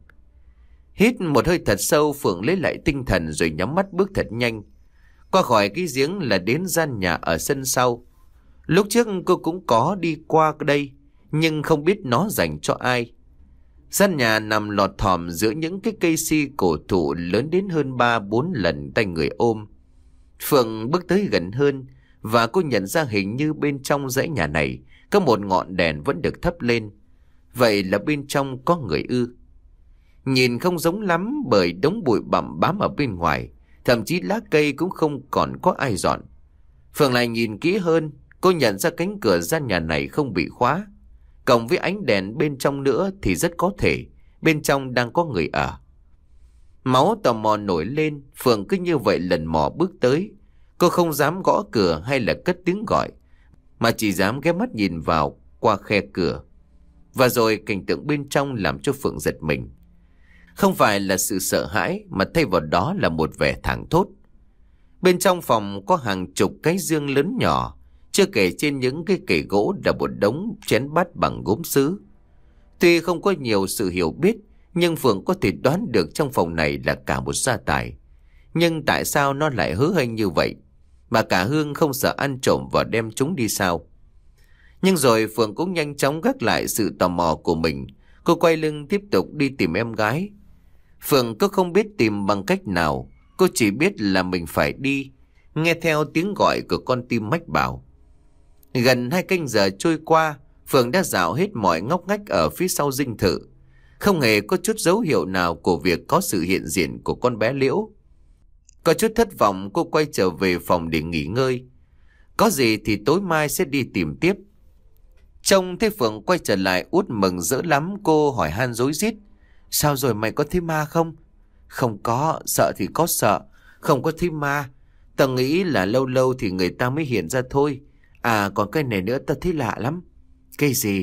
Hít một hơi thật sâu, Phượng lấy lại tinh thần rồi nhắm mắt bước thật nhanh. Qua khỏi cái giếng là đến gian nhà ở sân sau. Lúc trước cô cũng có đi qua đây, nhưng không biết nó dành cho ai. Gian nhà nằm lọt thỏm giữa những cái cây si cổ thụ lớn đến hơn ba bốn lần tay người ôm. Phượng bước tới gần hơn và cô nhận ra hình như bên trong dãy nhà này có một ngọn đèn vẫn được thắp lên. Vậy là bên trong có người ư? Nhìn không giống lắm bởi đống bụi bặm bám ở bên ngoài, thậm chí lá cây cũng không còn có ai dọn. Phượng lại nhìn kỹ hơn, cô nhận ra cánh cửa gian nhà này không bị khóa. Cộng với ánh đèn bên trong nữa thì rất có thể bên trong đang có người ở. Máu tò mò nổi lên, Phượng cứ như vậy lần mò bước tới. Cô không dám gõ cửa hay là cất tiếng gọi, mà chỉ dám ghé mắt nhìn vào qua khe cửa. Và rồi cảnh tượng bên trong làm cho Phượng giật mình. Không phải là sự sợ hãi, mà thay vào đó là một vẻ thảng thốt. Bên trong phòng có hàng chục cái giương lớn nhỏ, chưa kể trên những cái kệ gỗ là một đống chén bát bằng gốm sứ. Tuy không có nhiều sự hiểu biết, Nhưng Phượng có thể đoán được trong phòng này là cả một gia tài. Nhưng tại sao nó lại hớ hênh như vậy? Bà cả Hương không sợ ăn trộm và đem chúng đi sao? Nhưng rồi Phượng cũng nhanh chóng gác lại sự tò mò của mình. Cô quay lưng tiếp tục đi tìm em gái. Phượng cứ không biết tìm bằng cách nào. Cô chỉ biết là mình phải đi, nghe theo tiếng gọi của con tim mách bảo. Gần hai canh giờ trôi qua, Phượng đã dạo hết mọi ngóc ngách ở phía sau dinh thự. Không hề có chút dấu hiệu nào của việc có sự hiện diện của con bé Liễu. Có chút thất vọng, cô quay trở về phòng để nghỉ ngơi. Có gì thì tối mai sẽ đi tìm tiếp. Trông thấy Phượng quay trở lại, Út mừng rỡ lắm. Cô hỏi han rối rít. Sao rồi, mày có thấy ma không? Không có, sợ thì có sợ, không có thấy ma. Tao nghĩ là lâu lâu thì người ta mới hiện ra thôi. À còn cái này nữa tao thấy lạ lắm. Cái gì?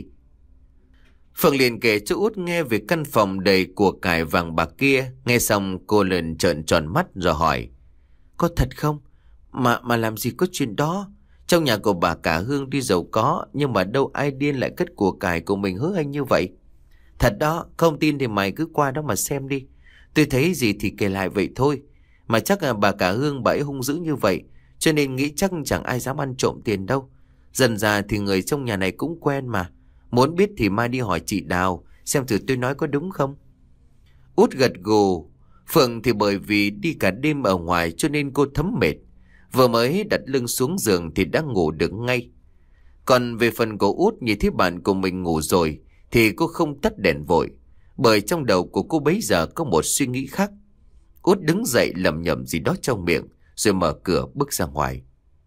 Phượng liền kể cho Út nghe về căn phòng đầy của cải vàng bạc kia. Nghe xong cô liền trợn tròn mắt rồi hỏi. Có thật không? Mà mà làm gì có chuyện đó? Trong nhà của bà cả Hương đi giàu có, nhưng mà đâu ai điên lại cất của cải của mình hứa anh như vậy. Thật đó, không tin thì mày cứ qua đó mà xem đi. Tôi thấy gì thì kể lại vậy thôi. Mà chắc là bà cả Hương bà ấy hung dữ như vậy, cho nên nghĩ chắc chẳng ai dám ăn trộm tiền đâu. Dần ra thì người trong nhà này cũng quen mà. Muốn biết thì mai đi hỏi chị Đào, xem thử tôi nói có đúng không. Út gật gù. Phượng thì bởi vì đi cả đêm ở ngoài cho nên cô thấm mệt. Vừa mới đặt lưng xuống giường thì đã ngủ được ngay. Còn về phần của Út, nhìn thấy bạn của mình ngủ rồi thì cô không tắt đèn vội, bởi trong đầu của cô bấy giờ có một suy nghĩ khác. Út đứng dậy lẩm nhẩm gì đó trong miệng, rồi mở cửa bước ra ngoài.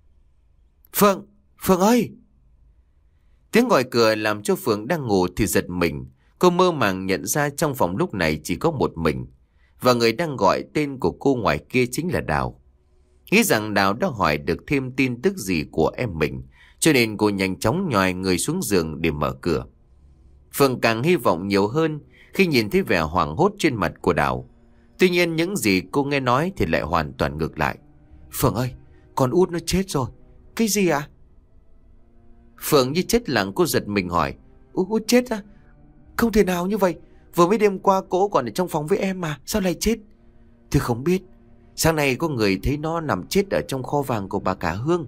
Phượng, Phượng ơi! Tiếng gọi cửa làm cho Phượng đang ngủ thì giật mình. Cô mơ màng nhận ra trong phòng lúc này chỉ có một mình, và người đang gọi tên của cô ngoài kia chính là Đào. Nghĩ rằng Đào đã hỏi được thêm tin tức gì của em mình, cho nên cô nhanh chóng nhoài người xuống giường để mở cửa. Phượng càng hy vọng nhiều hơn khi nhìn thấy vẻ hoảng hốt trên mặt của Đào. Tuy nhiên những gì cô nghe nói thì lại hoàn toàn ngược lại. Phượng ơi, con Út nó chết rồi. Cái gì ạ? À? Phượng như chết lặng, cô giật mình hỏi. Út, Út chết á? Không thể nào như vậy. Vừa mới đêm qua cô còn ở trong phòng với em mà, sao lại chết? Tôi không biết. Sáng nay có người thấy nó nằm chết ở trong kho vàng của bà cả Hương.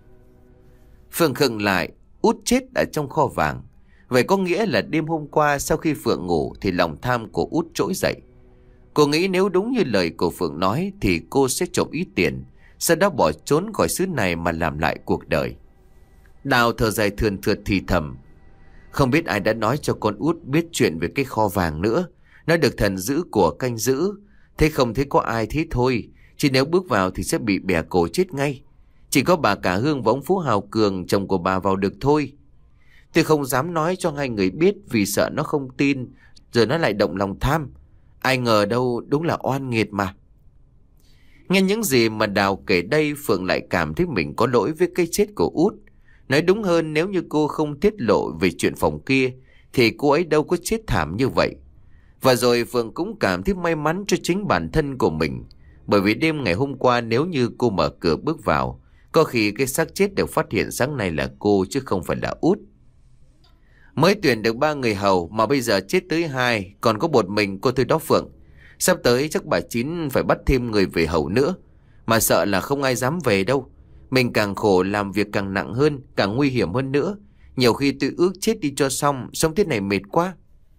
Phượng khựng lại. Út chết ở trong kho vàng. Vậy có nghĩa là đêm hôm qua sau khi Phượng ngủ thì lòng tham của Út trỗi dậy. Cô nghĩ nếu đúng như lời của Phượng nói thì cô sẽ trộm ít tiền, sau đó bỏ trốn khỏi xứ này mà làm lại cuộc đời. Đào thở dài thườn thượt thì thầm. Không biết ai đã nói cho con Út biết chuyện về cái kho vàng nữa. Nó được thần giữ của canh giữ. Thế không thấy có ai thế thôi. Chỉ nếu bước vào thì sẽ bị bẻ cổ chết ngay. Chỉ có bà cả Hương và ông Phú Hào Cường, chồng của bà, vào được thôi. Tôi không dám nói cho hai người biết vì sợ nó không tin, rồi nó lại động lòng tham. Ai ngờ đâu, đúng là oan nghiệt mà. Nghe những gì mà Đào kể đây, Phượng lại cảm thấy mình có lỗi với cái chết của Út. Nói đúng hơn, nếu như cô không tiết lộ về chuyện phòng kia thì cô ấy đâu có chết thảm như vậy. Và rồi Phượng cũng cảm thấy may mắn cho chính bản thân của mình, bởi vì đêm ngày hôm qua nếu như cô mở cửa bước vào, có khi cái xác chết được phát hiện sáng nay là cô chứ không phải là Út. Mới tuyển được ba người hầu mà bây giờ chết tới hai, còn có một mình cô thôi đó Phượng. Sắp tới chắc bà Chín phải bắt thêm người về hầu nữa, mà sợ là không ai dám về đâu. Mình càng khổ làm việc càng nặng hơn, càng nguy hiểm hơn nữa. Nhiều khi tôi ước chết đi cho xong, sống thế này mệt quá.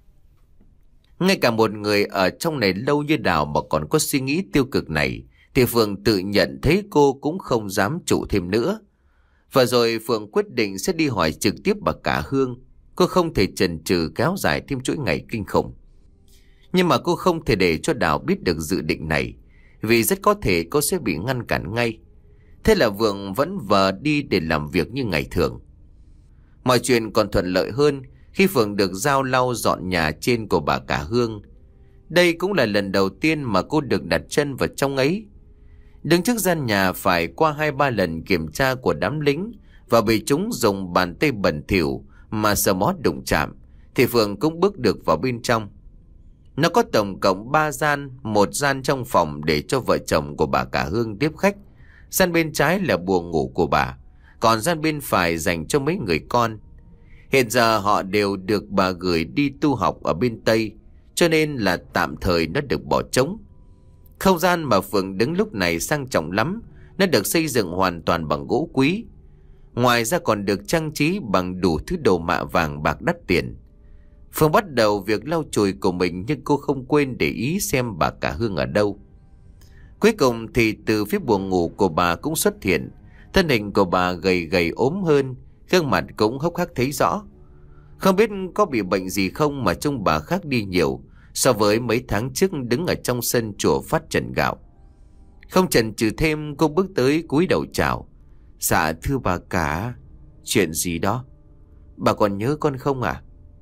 Ngay cả một người ở trong này lâu như Đào mà còn có suy nghĩ tiêu cực này thì Phượng tự nhận thấy cô cũng không dám trụ thêm nữa. Và rồi Phượng quyết định sẽ đi hỏi trực tiếp bà cả Hương. Cô không thể chần chừ kéo dài thêm chuỗi ngày kinh khủng. Nhưng mà cô không thể để cho Đào biết được dự định này, vì rất có thể cô sẽ bị ngăn cản ngay. Thế là Phượng vẫn vờ đi để làm việc như ngày thường. Mọi chuyện còn thuận lợi hơn khi Phượng được giao lau dọn nhà trên của bà cả Hương. Đây cũng là lần đầu tiên mà cô được đặt chân vào trong ấy. Đứng trước gian nhà phải qua hai ba lần kiểm tra của đám lính và bị chúng dùng bàn tay bẩn thỉu mà sờ mót đụng chạm, thì Phượng cũng bước được vào bên trong. Nó có tổng cộng ba gian, một gian trong phòng để cho vợ chồng của bà cả Hương tiếp khách. Gian bên trái là buồng ngủ của bà, còn gian bên phải dành cho mấy người con. Hiện giờ họ đều được bà gửi đi tu học ở bên Tây, cho nên là tạm thời nó được bỏ trống. Không gian mà Phượng đứng lúc này sang trọng lắm. Nó được xây dựng hoàn toàn bằng gỗ quý. Ngoài ra còn được trang trí bằng đủ thứ đồ mạ vàng bạc đắt tiền. Phương bắt đầu việc lau chùi của mình, nhưng cô không quên để ý xem bà cả Hương ở đâu. Cuối cùng thì từ phía buồng ngủ của bà cũng xuất hiện. Thân hình của bà gầy gầy ốm hơn, gương mặt cũng hốc hác thấy rõ. Không biết có bị bệnh gì không mà trông bà khác đi nhiều so với mấy tháng trước đứng ở trong sân chùa phát trần gạo. Không chần chừ thêm, cô bước tới cúi đầu chào. Dạ thưa bà cả. Chuyện gì đó? Bà còn nhớ con không à?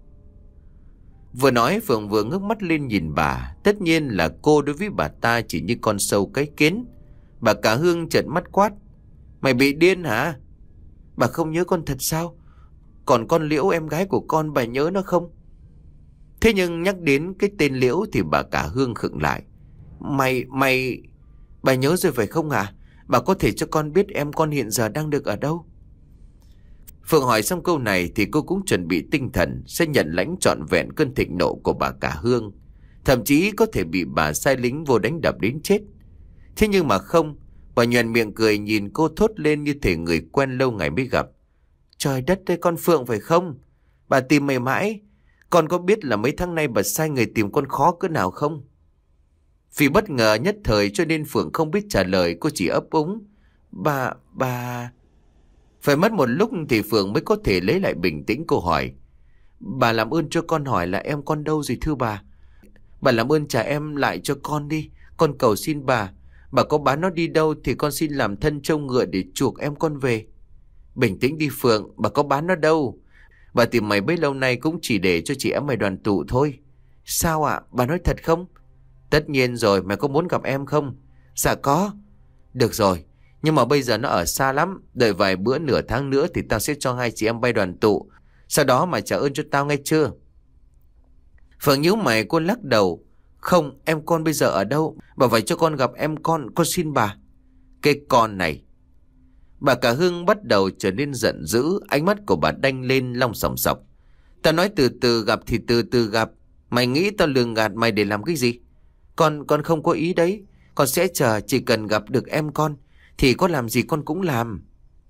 Vừa nói Phượng vừa ngước mắt lên nhìn bà. Tất nhiên là cô đối với bà ta chỉ như con sâu cái kiến. Bà cả Hương trợn mắt quát. Mày bị điên hả? Bà không nhớ con thật sao? Còn con Liễu em gái của con, bà nhớ nó không? Thế nhưng nhắc đến cái tên Liễu thì bà cả Hương khựng lại. Mày, mày... Bà nhớ rồi phải không à? Bà có thể cho con biết em con hiện giờ đang được ở đâu? Phượng hỏi xong câu này thì cô cũng chuẩn bị tinh thần sẽ nhận lãnh trọn vẹn cơn thịnh nộ của bà cả Hương. Thậm chí có thể bị bà sai lính vô đánh đập đến chết. Thế nhưng mà không, bà nhoẻn miệng cười nhìn cô thốt lên như thể người quen lâu ngày mới gặp. Trời đất ơi, con Phượng phải không? Bà tìm mày mãi. Con có biết là mấy tháng nay bà sai người tìm con khó cỡ nào không? Vì bất ngờ nhất thời cho nên Phượng không biết trả lời, cô chỉ ấp úng. Bà, bà... Phải mất một lúc thì Phượng mới có thể lấy lại bình tĩnh, cô hỏi. Bà làm ơn cho con hỏi là em con đâu rồi thưa bà? Bà làm ơn trả em lại cho con đi. Con cầu xin bà. Bà có bán nó đi đâu thì con xin làm thân trâu ngựa để chuộc em con về. Bình tĩnh đi Phượng, bà có bán nó đâu. Bà tìm mày bấy lâu nay cũng chỉ để cho chị em mày đoàn tụ thôi. Sao ạ? À? Bà nói thật không? Tất nhiên rồi, mày có muốn gặp em không? Dạ có. Được rồi, nhưng mà bây giờ nó ở xa lắm. Đợi vài bữa nửa tháng nữa thì tao sẽ cho hai chị em bay đoàn tụ. Sau đó mày trả ơn cho tao nghe chưa? Phượng nhíu mày, cô lắc đầu. Không, em con bây giờ ở đâu? Bà phải cho con gặp em con, con xin bà. Cái con này. Bà cả Hương bắt đầu trở nên giận dữ, ánh mắt của bà đanh lên long sòng sọc. Tao nói từ từ gặp thì từ từ gặp. Mày nghĩ tao lường gạt mày để làm cái gì? Con, con không có ý đấy. Con sẽ chờ, chỉ cần gặp được em con thì có làm gì con cũng làm.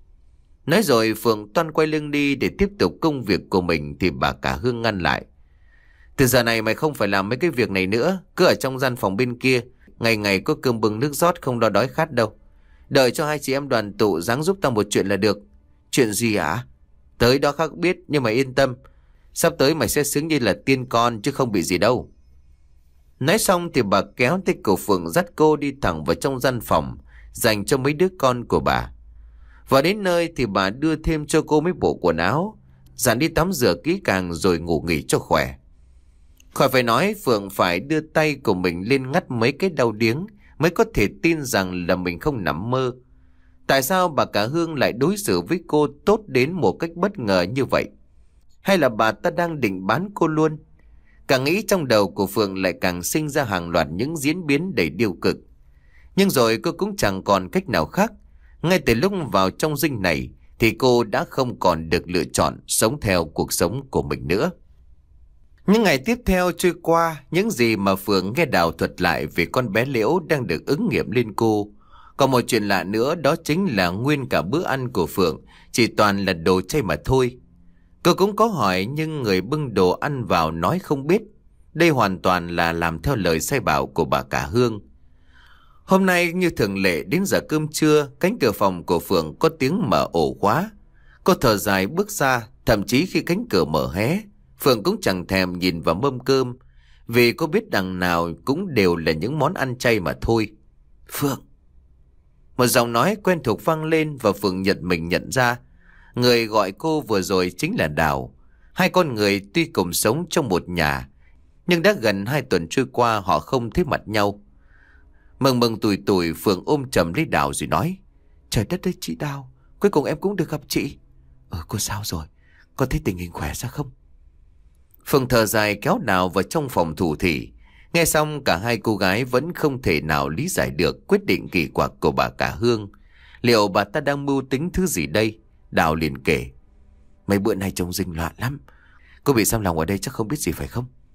Nói rồi Phượng toan quay lưng đi để tiếp tục công việc của mình thì bà cả Hương ngăn lại. Từ giờ này mày không phải làm mấy cái việc này nữa. Cứ ở trong gian phòng bên kia, ngày ngày có cơm bưng nước rót, không lo đói khát đâu. Đợi cho hai chị em đoàn tụ ráng giúp tao một chuyện là được. Chuyện gì ạ? Tới đó khác biết, nhưng mà yên tâm, sắp tới mày sẽ xứng như là tiên con chứ không bị gì đâu. Nói xong thì bà kéo tay cổ Phượng dắt cô đi thẳng vào trong gian phòng dành cho mấy đứa con của bà. Và đến nơi thì bà đưa thêm cho cô mấy bộ quần áo, dặn đi tắm rửa kỹ càng rồi ngủ nghỉ cho khỏe. Khỏi phải nói, Phượng phải đưa tay của mình lên ngắt mấy cái đau điếng mới có thể tin rằng là mình không nằm mơ. Tại sao bà cả Hương lại đối xử với cô tốt đến một cách bất ngờ như vậy? Hay là bà ta đang định bán cô luôn? Càng nghĩ trong đầu của Phượng lại càng sinh ra hàng loạt những diễn biến đầy tiêu cực. Nhưng rồi cô cũng chẳng còn cách nào khác. Ngay từ lúc vào trong dinh này thì cô đã không còn được lựa chọn sống theo cuộc sống của mình nữa. Những ngày tiếp theo trôi qua, những gì mà Phượng nghe Đào thuật lại về con bé Liễu đang được ứng nghiệm lên cô. Còn một chuyện lạ nữa, đó chính là nguyên cả bữa ăn của Phượng chỉ toàn là đồ chay mà thôi. Cô cũng có hỏi nhưng người bưng đồ ăn vào nói không biết. Đây hoàn toàn là làm theo lời sai bảo của bà cả Hương. Hôm nay như thường lệ đến giờ cơm trưa, cánh cửa phòng của Phượng có tiếng mở ổ khóa. Cô thở dài bước ra, thậm chí khi cánh cửa mở hé, Phượng cũng chẳng thèm nhìn vào mâm cơm, vì cô biết đằng nào cũng đều là những món ăn chay mà thôi. Phượng! Một giọng nói quen thuộc vang lên và Phượng nhận mình nhận ra. Người gọi cô vừa rồi chính là Đào. Hai con người tuy cùng sống trong một nhà, nhưng đã gần hai tuần trôi qua họ không thấy mặt nhau. Mừng mừng tủi tủi Phượng ôm chầm lấy Đào rồi nói. Trời đất ơi chị Đào, cuối cùng em cũng được gặp chị. Ừ, cô sao rồi? Có thấy tình hình khỏe ra không? Phượng thở dài kéo Đào vào trong phòng thủ thỉ. Nghe xong cả hai cô gái vẫn không thể nào lý giải được quyết định kỳ quặc của bà cả Hương. Liệu bà ta đang mưu tính thứ gì đây? Đào liền kể. Mấy bữa nay trông dinh loạn lắm. Cô bị giam lòng ở đây chắc không biết gì phải không?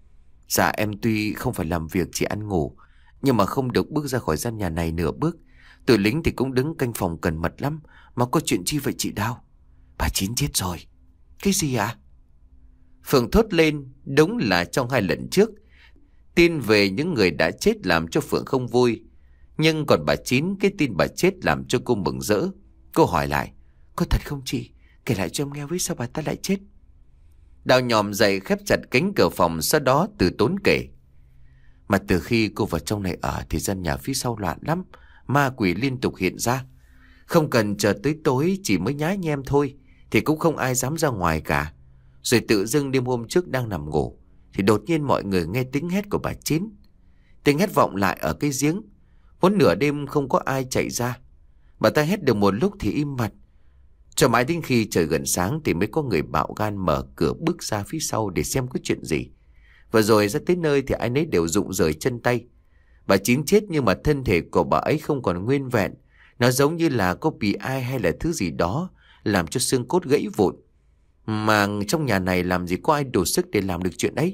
Dạ em tuy không phải làm việc, chỉ ăn ngủ, nhưng mà không được bước ra khỏi gian nhà này nửa bước. Tử lính thì cũng đứng canh phòng cẩn mật lắm. Mà có chuyện chi vậy chị Đào? Bà Chín chết rồi. Cái gì ạ? Phượng thốt lên. Đúng là trong hai lần trước, tin về những người đã chết làm cho Phượng không vui. Nhưng còn bà Chín, cái tin bà chết làm cho cô mừng rỡ. Cô hỏi lại: Có thật không chị? Kể lại cho em nghe với, sao bà ta lại chết? Đào nhòm dậy khép chặt cánh cửa phòng, sau đó từ tốn kể: Mà từ khi cô vào trong này ở thì gian nhà phía sau loạn lắm. Ma quỷ liên tục hiện ra. Không cần chờ tới tối chỉ mới nhái nhem thôi thì cũng không ai dám ra ngoài cả. Rồi tự dưng đêm hôm trước đang nằm ngủ thì đột nhiên mọi người nghe tiếng hét của bà Chín. Tiếng hét vọng lại ở cái giếng. Vốn nửa đêm không có ai chạy ra. Bà ta hét được một lúc thì im bặt. Cho mãi đến khi trời gần sáng thì mới có người bạo gan mở cửa bước ra phía sau để xem có chuyện gì. Và rồi ra tới nơi thì ai nấy đều rụng rời chân tay. Bà Chín chết nhưng mà thân thể của bà ấy không còn nguyên vẹn. Nó giống như là có bị ai hay là thứ gì đó làm cho xương cốt gãy vụn. Mà trong nhà này làm gì có ai đủ sức để làm được chuyện ấy.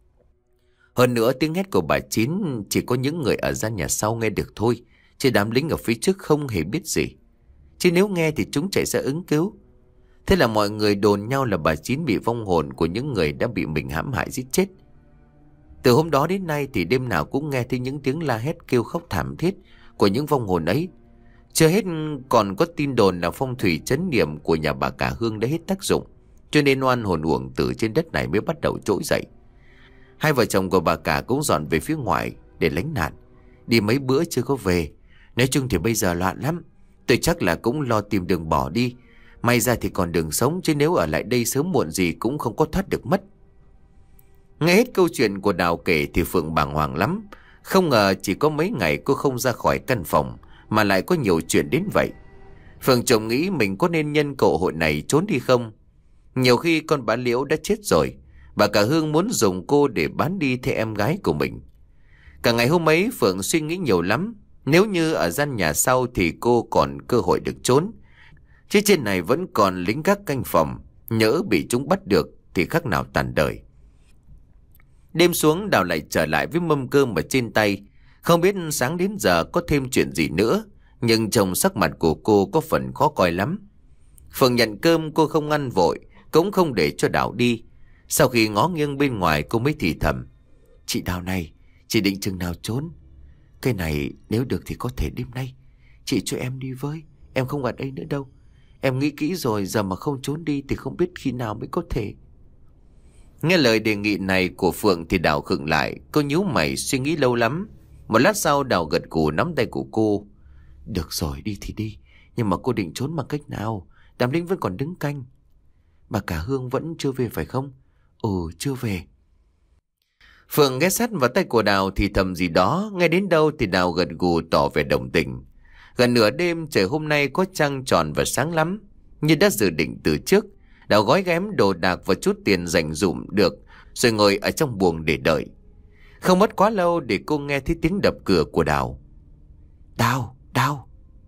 Hơn nữa tiếng hét của bà Chín chỉ có những người ở gian nhà sau nghe được thôi, chứ đám lính ở phía trước không hề biết gì. Chứ nếu nghe thì chúng chạy ra ứng cứu. Thế là mọi người đồn nhau là bà Chín bị vong hồn của những người đã bị mình hãm hại giết chết. Từ hôm đó đến nay thì đêm nào cũng nghe thấy những tiếng la hét kêu khóc thảm thiết của những vong hồn ấy. Chưa hết còn có tin đồn là phong thủy trấn niệm của nhà bà cả Hương đã hết tác dụng, cho nên oan hồn uổng tử trên đất này mới bắt đầu trỗi dậy. Hai vợ chồng của bà cả cũng dọn về phía ngoài để lánh nạn. Đi mấy bữa chưa có về. Nói chung thì bây giờ loạn lắm. Tôi chắc là cũng lo tìm đường bỏ đi. May ra thì còn đường sống, chứ nếu ở lại đây sớm muộn gì cũng không có thoát được mất. Nghe hết câu chuyện của Đào kể thì Phượng bàng hoàng lắm. Không ngờ chỉ có mấy ngày cô không ra khỏi căn phòng mà lại có nhiều chuyện đến vậy. Phượng chồng nghĩ mình có nên nhân cơ hội này trốn đi không? Nhiều khi con bà Liễu đã chết rồi, bà cả Hương muốn dùng cô để bán đi theo em gái của mình. Cả ngày hôm ấy Phượng suy nghĩ nhiều lắm. Nếu như ở gian nhà sau thì cô còn cơ hội được trốn, chứ trên này vẫn còn lính gác canh phòng. Nhỡ bị chúng bắt được thì khác nào tàn đời. Đêm xuống Đào lại trở lại với mâm cơm ở trên tay. Không biết sáng đến giờ có thêm chuyện gì nữa, nhưng trông sắc mặt của cô có phần khó coi lắm. Phượng nhận cơm cô không ăn vội, cũng không để cho Đào đi. Sau khi ngó nghiêng bên ngoài cô mới thì thầm: Chị Đào này, chị định chừng nào trốn? Cái này nếu được thì có thể đêm nay chị cho em đi với. Em không ở đây nữa đâu. Em nghĩ kỹ rồi, giờ mà không trốn đi thì không biết khi nào mới có thể. Nghe lời đề nghị này của Phượng thì Đào khựng lại. Cô nhíu mày suy nghĩ lâu lắm. Một lát sau Đào gật gù nắm tay của cô. Được rồi, đi thì đi. Nhưng mà cô định trốn bằng cách nào? Đám lính vẫn còn đứng canh. Bà cả Hương vẫn chưa về phải không? Ừ, chưa về. Phượng ghé sát vào tay của Đào thì thầm gì đó. Nghe đến đâu thì Đào gật gù tỏ vẻ đồng tình. Gần nửa đêm trời hôm nay có trăng tròn và sáng lắm. Như đã dự định từ trước, Đào gói ghém đồ đạc và chút tiền dành dụm được, rồi ngồi ở trong buồng để đợi. Không mất quá lâu để cô nghe thấy tiếng đập cửa của Đào. Đào, Đào.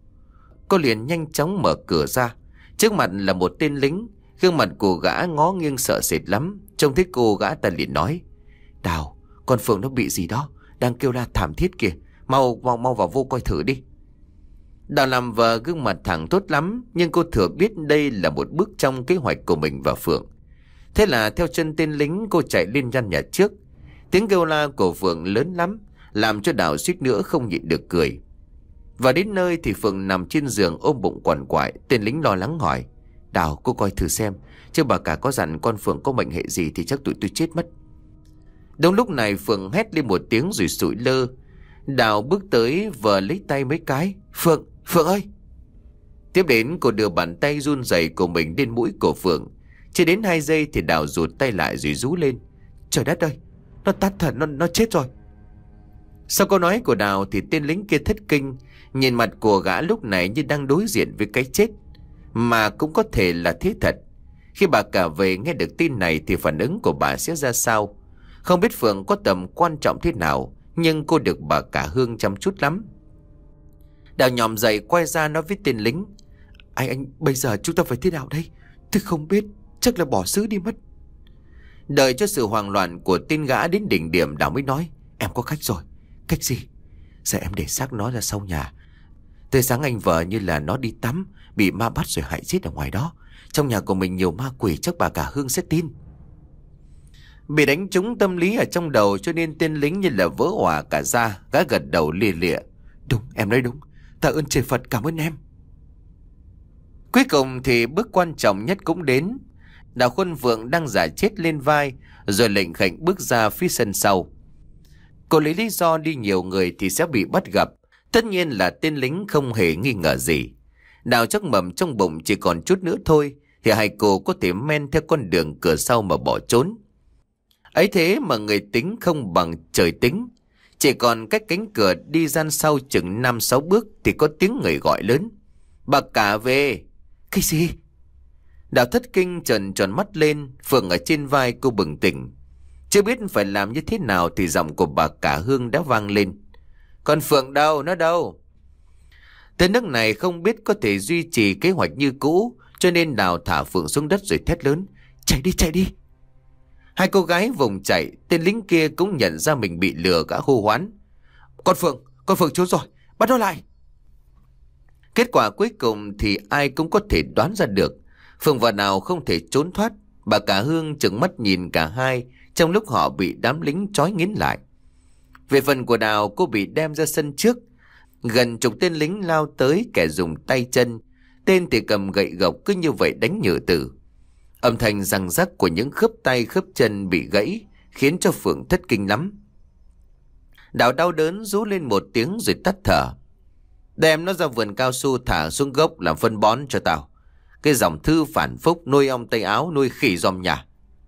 Cô liền nhanh chóng mở cửa ra. Trước mặt là một tên lính. Gương mặt của gã ngó nghiêng sợ sệt lắm. Trông thấy cô, gã ta liền nói: Đào, con Phượng nó bị gì đó, đang kêu la thảm thiết kìa. Mau mau mau vào vô coi thử đi. Đào làm vợ gương mặt thẳng tốt lắm, nhưng cô thừa biết đây là một bước trong kế hoạch của mình và Phượng. Thế là theo chân tên lính cô chạy lên gian nhà trước. Tiếng kêu la của Phượng lớn lắm, làm cho Đào suýt nữa không nhịn được cười. Và đến nơi thì Phượng nằm trên giường ôm bụng quằn quại. Tên lính lo lắng hỏi: Đào, cô coi thử xem, chứ bà cả có dặn con Phượng có mệnh hệ gì thì chắc tụi tôi chết mất. Đúng lúc này Phượng hét lên một tiếng rồi sụi lơ. Đào bước tới vờ lấy tay mấy cái. Phượng, Phượng ơi! Tiếp đến cô đưa bàn tay run rẩy của mình lên mũi của Phượng. Chỉ đến hai giây thì Đào rụt tay lại rồi rú lên: Trời đất ơi! Nó tắt thật, nó, nó chết rồi. Sau câu nói của Đào thì tên lính kia thất kinh. Nhìn mặt của gã lúc này như đang đối diện với cái chết. Mà cũng có thể là thế thật. Khi bà cả về nghe được tin này thì phản ứng của bà sẽ ra sao? Không biết Phượng có tầm quan trọng thế nào, nhưng cô được bà cả Hương chăm chút lắm. Đào nhòm dậy quay ra nói với tên lính: Anh, anh, bây giờ chúng ta phải thế nào đây? Tôi không biết, chắc là bỏ xứ đi mất. Đợi cho sự hoang loạn của tên gã đến đỉnh điểm, Đào mới nói: Em có cách rồi. Cách gì? Giờ em để xác nó ra sau nhà. Tới sáng anh vợ như là nó đi tắm, bị ma bắt rồi hại chết ở ngoài đó. Trong nhà của mình nhiều ma quỷ, chắc bà cả Hương sẽ tin. Bị đánh trúng tâm lý ở trong đầu cho nên tên lính như là vỡ òa cả da. Gã gật đầu lia lịa: Đúng, em nói đúng. Tạ ơn trời Phật, cảm ơn em. Cuối cùng thì bước quan trọng nhất cũng đến. Đào Khuôn Phượng đang giả chết lên vai, rồi lệnh khệnh bước ra phía sân sau. Cô lấy lý do đi nhiều người thì sẽ bị bắt gặp. Tất nhiên là tên lính không hề nghi ngờ gì. Đào chắc mầm trong bụng chỉ còn chút nữa thôi thì hai cô có thể men theo con đường cửa sau mà bỏ trốn. Ấy thế mà người tính không bằng trời tính. Chỉ còn cách cánh cửa đi gian sau chừng năm sáu bước thì có tiếng người gọi lớn: Bà cả về. Cái gì? Đào thất kinh trợn tròn mắt lên. Phượng ở trên vai cô bừng tỉnh. Chưa biết phải làm như thế nào thì giọng của bà cả Hương đã vang lên: Còn Phượng đâu? Nó đâu? Tới nước này không biết có thể duy trì kế hoạch như cũ, cho nên Đào thả Phượng xuống đất rồi thét lớn: Chạy đi, chạy đi. Hai cô gái vùng chạy. Tên lính kia cũng nhận ra mình bị lừa, gã hô hoán: Con Phượng, con Phượng trốn rồi, bắt nó lại. Kết quả cuối cùng thì ai cũng có thể đoán ra được. Phượng và Đào không thể trốn thoát. Bà cả Hương trừng mắt nhìn cả hai trong lúc họ bị đám lính trói nghiến lại. Về phần của Đào, cô bị đem ra sân trước. Gần chục tên lính lao tới, kẻ dùng tay chân, tên thì cầm gậy gộc, cứ như vậy đánh nhử tử. Âm thanh răng rắc của những khớp tay khớp chân bị gãy khiến cho Phượng thất kinh lắm. Đào đau đớn rú lên một tiếng rồi tắt thở. Đem nó ra vườn cao su thả xuống gốc làm phân bón cho tao. Cái dòng thư phản phúc nuôi ong tay áo, nuôi khỉ dòm nhà.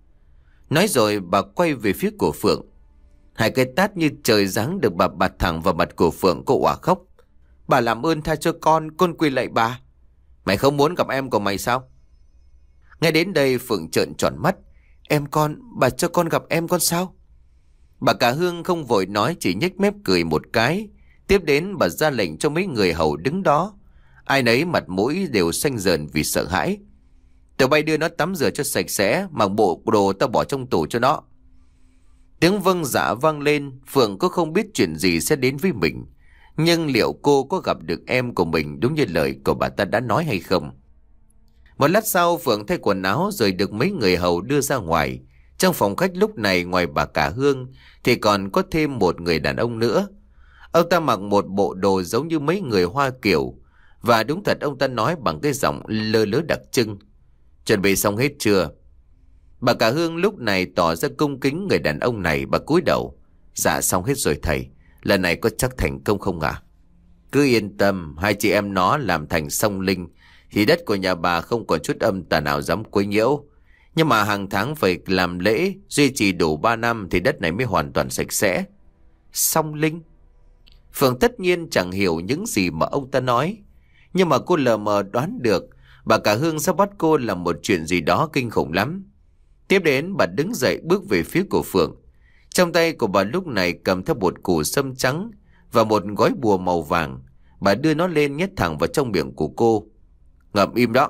Nói rồi bà quay về phía của Phượng. Hai cái tát như trời giáng được bà bạt thẳng vào mặt của Phượng. Cô òa khóc: Bà làm ơn tha cho con, con quỳ lạy bà. Mày không muốn gặp em của mày sao? Nghe đến đây Phượng trợn tròn mắt: Em con, bà cho con gặp em con sao? Bà cả Hương không vội nói, chỉ nhếch mép cười một cái. Tiếp đến bà ra lệnh cho mấy người hầu đứng đó. Ai nấy mặt mũi đều xanh dờn vì sợ hãi. Tụi bay đưa nó tắm rửa cho sạch sẽ, mặc bộ đồ tao bỏ trong tủ cho nó. Tiếng vâng dạ vang lên. Phượng có không biết chuyện gì sẽ đến với mình, nhưng liệu cô có gặp được em của mình đúng như lời của bà ta đã nói hay không? Một lát sau, Phượng thay quần áo rồi được mấy người hầu đưa ra ngoài. Trong phòng khách lúc này, ngoài bà cả Hương thì còn có thêm một người đàn ông nữa. Ông ta mặc một bộ đồ giống như mấy người Hoa Kiều. Và đúng thật, ông ta nói bằng cái giọng lơ lớ đặc trưng: Chuẩn bị xong hết chưa? Bà cả Hương lúc này tỏ ra cung kính người đàn ông này. Bà cúi đầu: Dạ xong hết rồi thầy. Lần này có chắc thành công không ạ? À? Cứ yên tâm, hai chị em nó làm thành song linh thì đất của nhà bà không còn chút âm tà nào dám quấy nhiễu. Nhưng mà hàng tháng phải làm lễ, duy trì đủ ba năm thì đất này mới hoàn toàn sạch sẽ. Song linh? Phượng tất nhiên chẳng hiểu những gì mà ông ta nói, nhưng mà cô lờ mờ đoán được bà cả Hương sẽ bắt cô làm một chuyện gì đó kinh khủng lắm. Tiếp đến bà đứng dậy bước về phía của Phượng. Trong tay của bà lúc này cầm theo một củ sâm trắng và một gói bùa màu vàng. Bà đưa nó lên nhét thẳng vào trong miệng của cô. Ngậm im đó.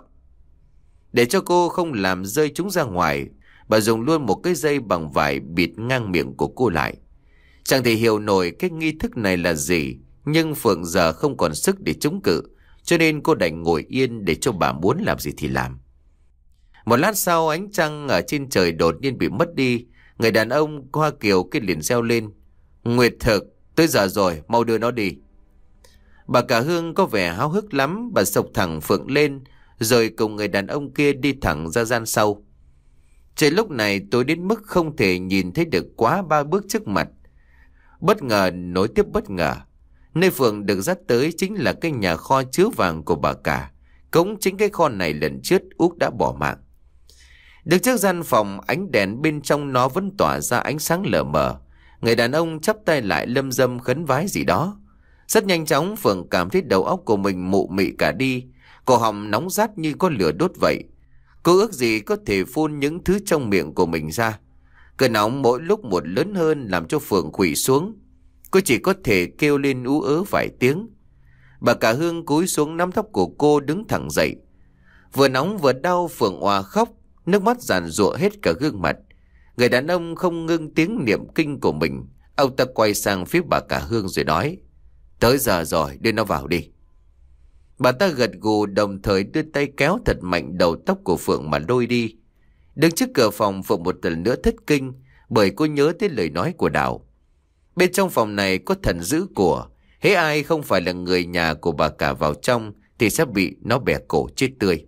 Để cho cô không làm rơi chúng ra ngoài, bà dùng luôn một cái dây bằng vải bịt ngang miệng của cô lại. Chẳng thể hiểu nổi cái nghi thức này là gì, nhưng Phượng giờ không còn sức để chống cự, cho nên cô đành ngồi yên để cho bà muốn làm gì thì làm. Một lát sau, ánh trăng ở trên trời đột nhiên bị mất đi. Người đàn ông Hoa Kiều kia liền reo lên: Nguyệt thực, tới giờ rồi, mau đưa nó đi. Bà cả Hương có vẻ háo hức lắm. Bà xộc thẳng Phượng lên rồi cùng người đàn ông kia đi thẳng ra gian sau. Trời lúc này tối đến mức không thể nhìn thấy được quá ba bước trước mặt. Bất ngờ nối tiếp bất ngờ. Nơi Phượng được dắt tới chính là cái nhà kho chứa vàng của bà cả. Cũng chính cái kho này lần trước Út đã bỏ mạng. Được trước gian phòng, ánh đèn bên trong nó vẫn tỏa ra ánh sáng lờ mờ. Người đàn ông chắp tay lại lâm dâm khấn vái gì đó. Rất nhanh chóng Phượng cảm thấy đầu óc của mình mụ mị cả đi. Cổ họng nóng rát như có lửa đốt vậy. Cô ước gì có thể phun những thứ trong miệng của mình ra. Cơn nóng mỗi lúc một lớn hơn làm cho Phượng khuỵu xuống. Cô chỉ có thể kêu lên ú ớ vài tiếng. Bà cả Hương cúi xuống nắm tóc của cô đứng thẳng dậy. Vừa nóng vừa đau, Phượng òa khóc, nước mắt giàn giụa hết cả gương mặt. Người đàn ông không ngưng tiếng niệm kinh của mình. Ông ta quay sang phía bà cả Hương rồi nói: Tới giờ rồi, đưa nó vào đi. Bà ta gật gù, đồng thời đưa tay kéo thật mạnh đầu tóc của Phượng mà lôi đi. Đứng trước cửa phòng, Phượng một lần nữa thất kinh, bởi cô nhớ tới lời nói của Đào. Bên trong phòng này có thần giữ của, hễ ai không phải là người nhà của bà cả vào trong thì sẽ bị nó bẻ cổ chết tươi.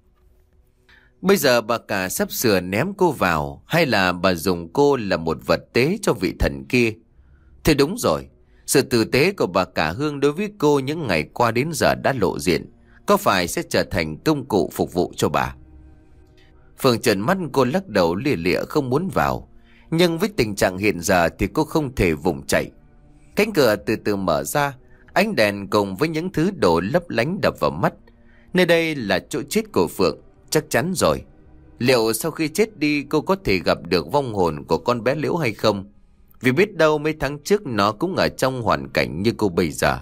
Bây giờ bà cả sắp sửa ném cô vào, hay là bà dùng cô là một vật tế cho vị thần kia? Thế đúng rồi, sự tử tế của bà cả Hương đối với cô những ngày qua đến giờ đã lộ diện, có phải sẽ trở thành công cụ phục vụ cho bà? Phượng trợn mắt, cô lắc đầu lìa lịa không muốn vào. Nhưng với tình trạng hiện giờ thì cô không thể vùng chạy. Cánh cửa từ từ mở ra, ánh đèn cùng với những thứ đồ lấp lánh đập vào mắt. Nơi đây là chỗ chết của Phượng, chắc chắn rồi. Liệu sau khi chết đi cô có thể gặp được vong hồn của con bé Liễu hay không? Vì biết đâu mấy tháng trước nó cũng ở trong hoàn cảnh như cô bây giờ.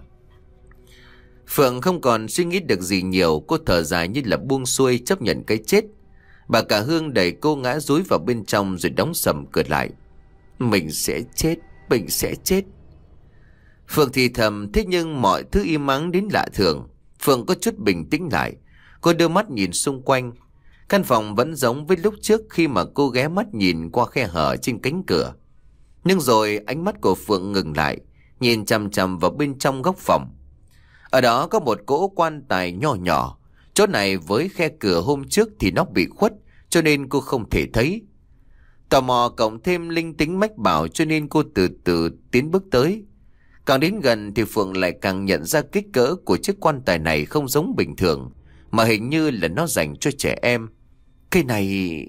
Phượng không còn suy nghĩ được gì nhiều, cô thở dài như là buông xuôi chấp nhận cái chết. Bà cả Hương đẩy cô ngã dúi vào bên trong rồi đóng sầm cửa lại. Mình sẽ chết, mình sẽ chết. Phượng thì thầm, thế nhưng mọi thứ im ắng đến lạ thường. Phượng có chút bình tĩnh lại. Cô đưa mắt nhìn xung quanh. Căn phòng vẫn giống với lúc trước khi mà cô ghé mắt nhìn qua khe hở trên cánh cửa. Nhưng rồi ánh mắt của Phượng ngừng lại, nhìn chằm chằm vào bên trong góc phòng. Ở đó có một cỗ quan tài nhỏ nhỏ. Chỗ này với khe cửa hôm trước thì nó bị khuất, cho nên cô không thể thấy. Tò mò cộng thêm linh tính mách bảo, cho nên cô từ từ tiến bước tới. Càng đến gần thì Phượng lại càng nhận ra kích cỡ của chiếc quan tài này không giống bình thường, mà hình như là nó dành cho trẻ em. Cái này...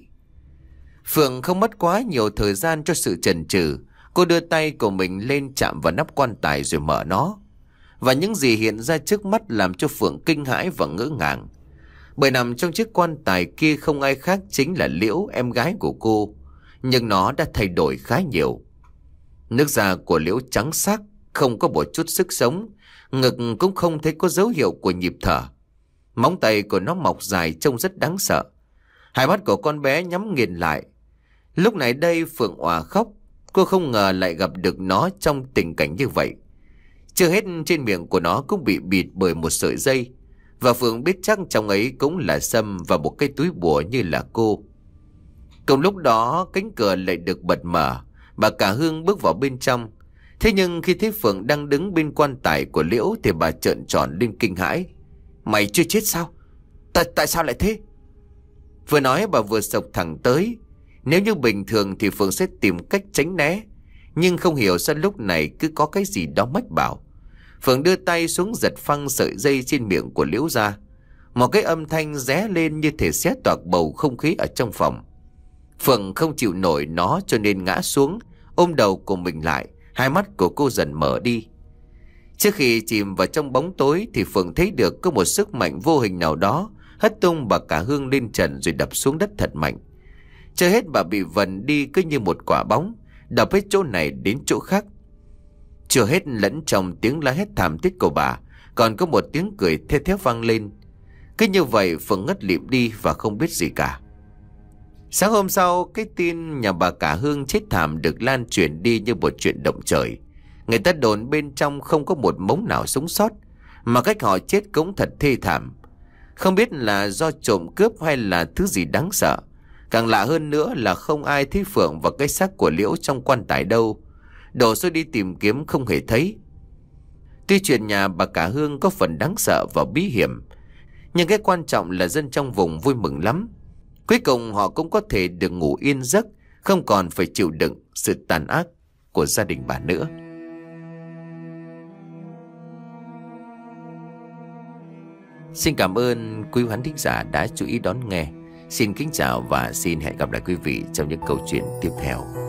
Phượng không mất quá nhiều thời gian cho sự chần chừ. Cô đưa tay của mình lên chạm vào nắp quan tài rồi mở nó. Và những gì hiện ra trước mắt làm cho Phượng kinh hãi và ngỡ ngàng. Bởi nằm trong chiếc quan tài kia không ai khác chính là Liễu, em gái của cô. Nhưng nó đã thay đổi khá nhiều. Nước da của Liễu trắng xác, không có một chút sức sống. Ngực cũng không thấy có dấu hiệu của nhịp thở. Móng tay của nó mọc dài trông rất đáng sợ. Hai mắt của con bé nhắm nghiền lại. Lúc này đây Phượng òa khóc. Cô không ngờ lại gặp được nó trong tình cảnh như vậy. Chưa hết, trên miệng của nó cũng bị bịt bởi một sợi dây. Và Phượng biết chắc trong ấy cũng là Sâm và một cái túi bùa như là cô. Cùng lúc đó cánh cửa lại được bật mở. Bà cả Hương bước vào bên trong. Thế nhưng khi thấy Phượng đang đứng bên quan tài của Liễu thì bà trợn tròn lên kinh hãi. Mày chưa chết sao? Tại, tại sao lại thế? Vừa nói bà vừa sộc thẳng tới. Nếu như bình thường thì Phượng sẽ tìm cách tránh né. Nhưng không hiểu sao lúc này cứ có cái gì đó mách bảo. Phượng đưa tay xuống giật phăng sợi dây trên miệng của Liễu ra. Một cái âm thanh ré lên như thể xé toạc bầu không khí ở trong phòng. Phượng không chịu nổi nó cho nên ngã xuống, ôm đầu của mình lại. Hai mắt của cô dần mở đi. Trước khi chìm vào trong bóng tối thì Phượng thấy được có một sức mạnh vô hình nào đó hất tung bà cả Hương lên trần rồi đập xuống đất thật mạnh. Chưa hết bà bị vần đi cứ như một quả bóng, đập hết chỗ này đến chỗ khác. Chưa hết, lẫn trong tiếng la hét thảm thiết của bà còn có một tiếng cười thê thét vang lên. Cứ như vậy Phượng ngất lịm đi và không biết gì cả. Sáng hôm sau, cái tin nhà bà cả Hương chết thảm được lan truyền đi như một chuyện động trời. Người ta đồn bên trong không có một mống nào sống sót, mà cách họ chết cũng thật thê thảm. Không biết là do trộm cướp hay là thứ gì đáng sợ. Càng lạ hơn nữa là không ai thấy Phượng và cái xác của Liễu trong quan tài đâu. Đổ xô đi tìm kiếm không hề thấy. Tuy chuyện nhà bà cả Hương có phần đáng sợ và bí hiểm, nhưng cái quan trọng là dân trong vùng vui mừng lắm. Cuối cùng họ cũng có thể được ngủ yên giấc, không còn phải chịu đựng sự tàn ác của gia đình bà nữa. Xin cảm ơn quý khán thính giả đã chú ý đón nghe. Xin kính chào và xin hẹn gặp lại quý vị trong những câu chuyện tiếp theo.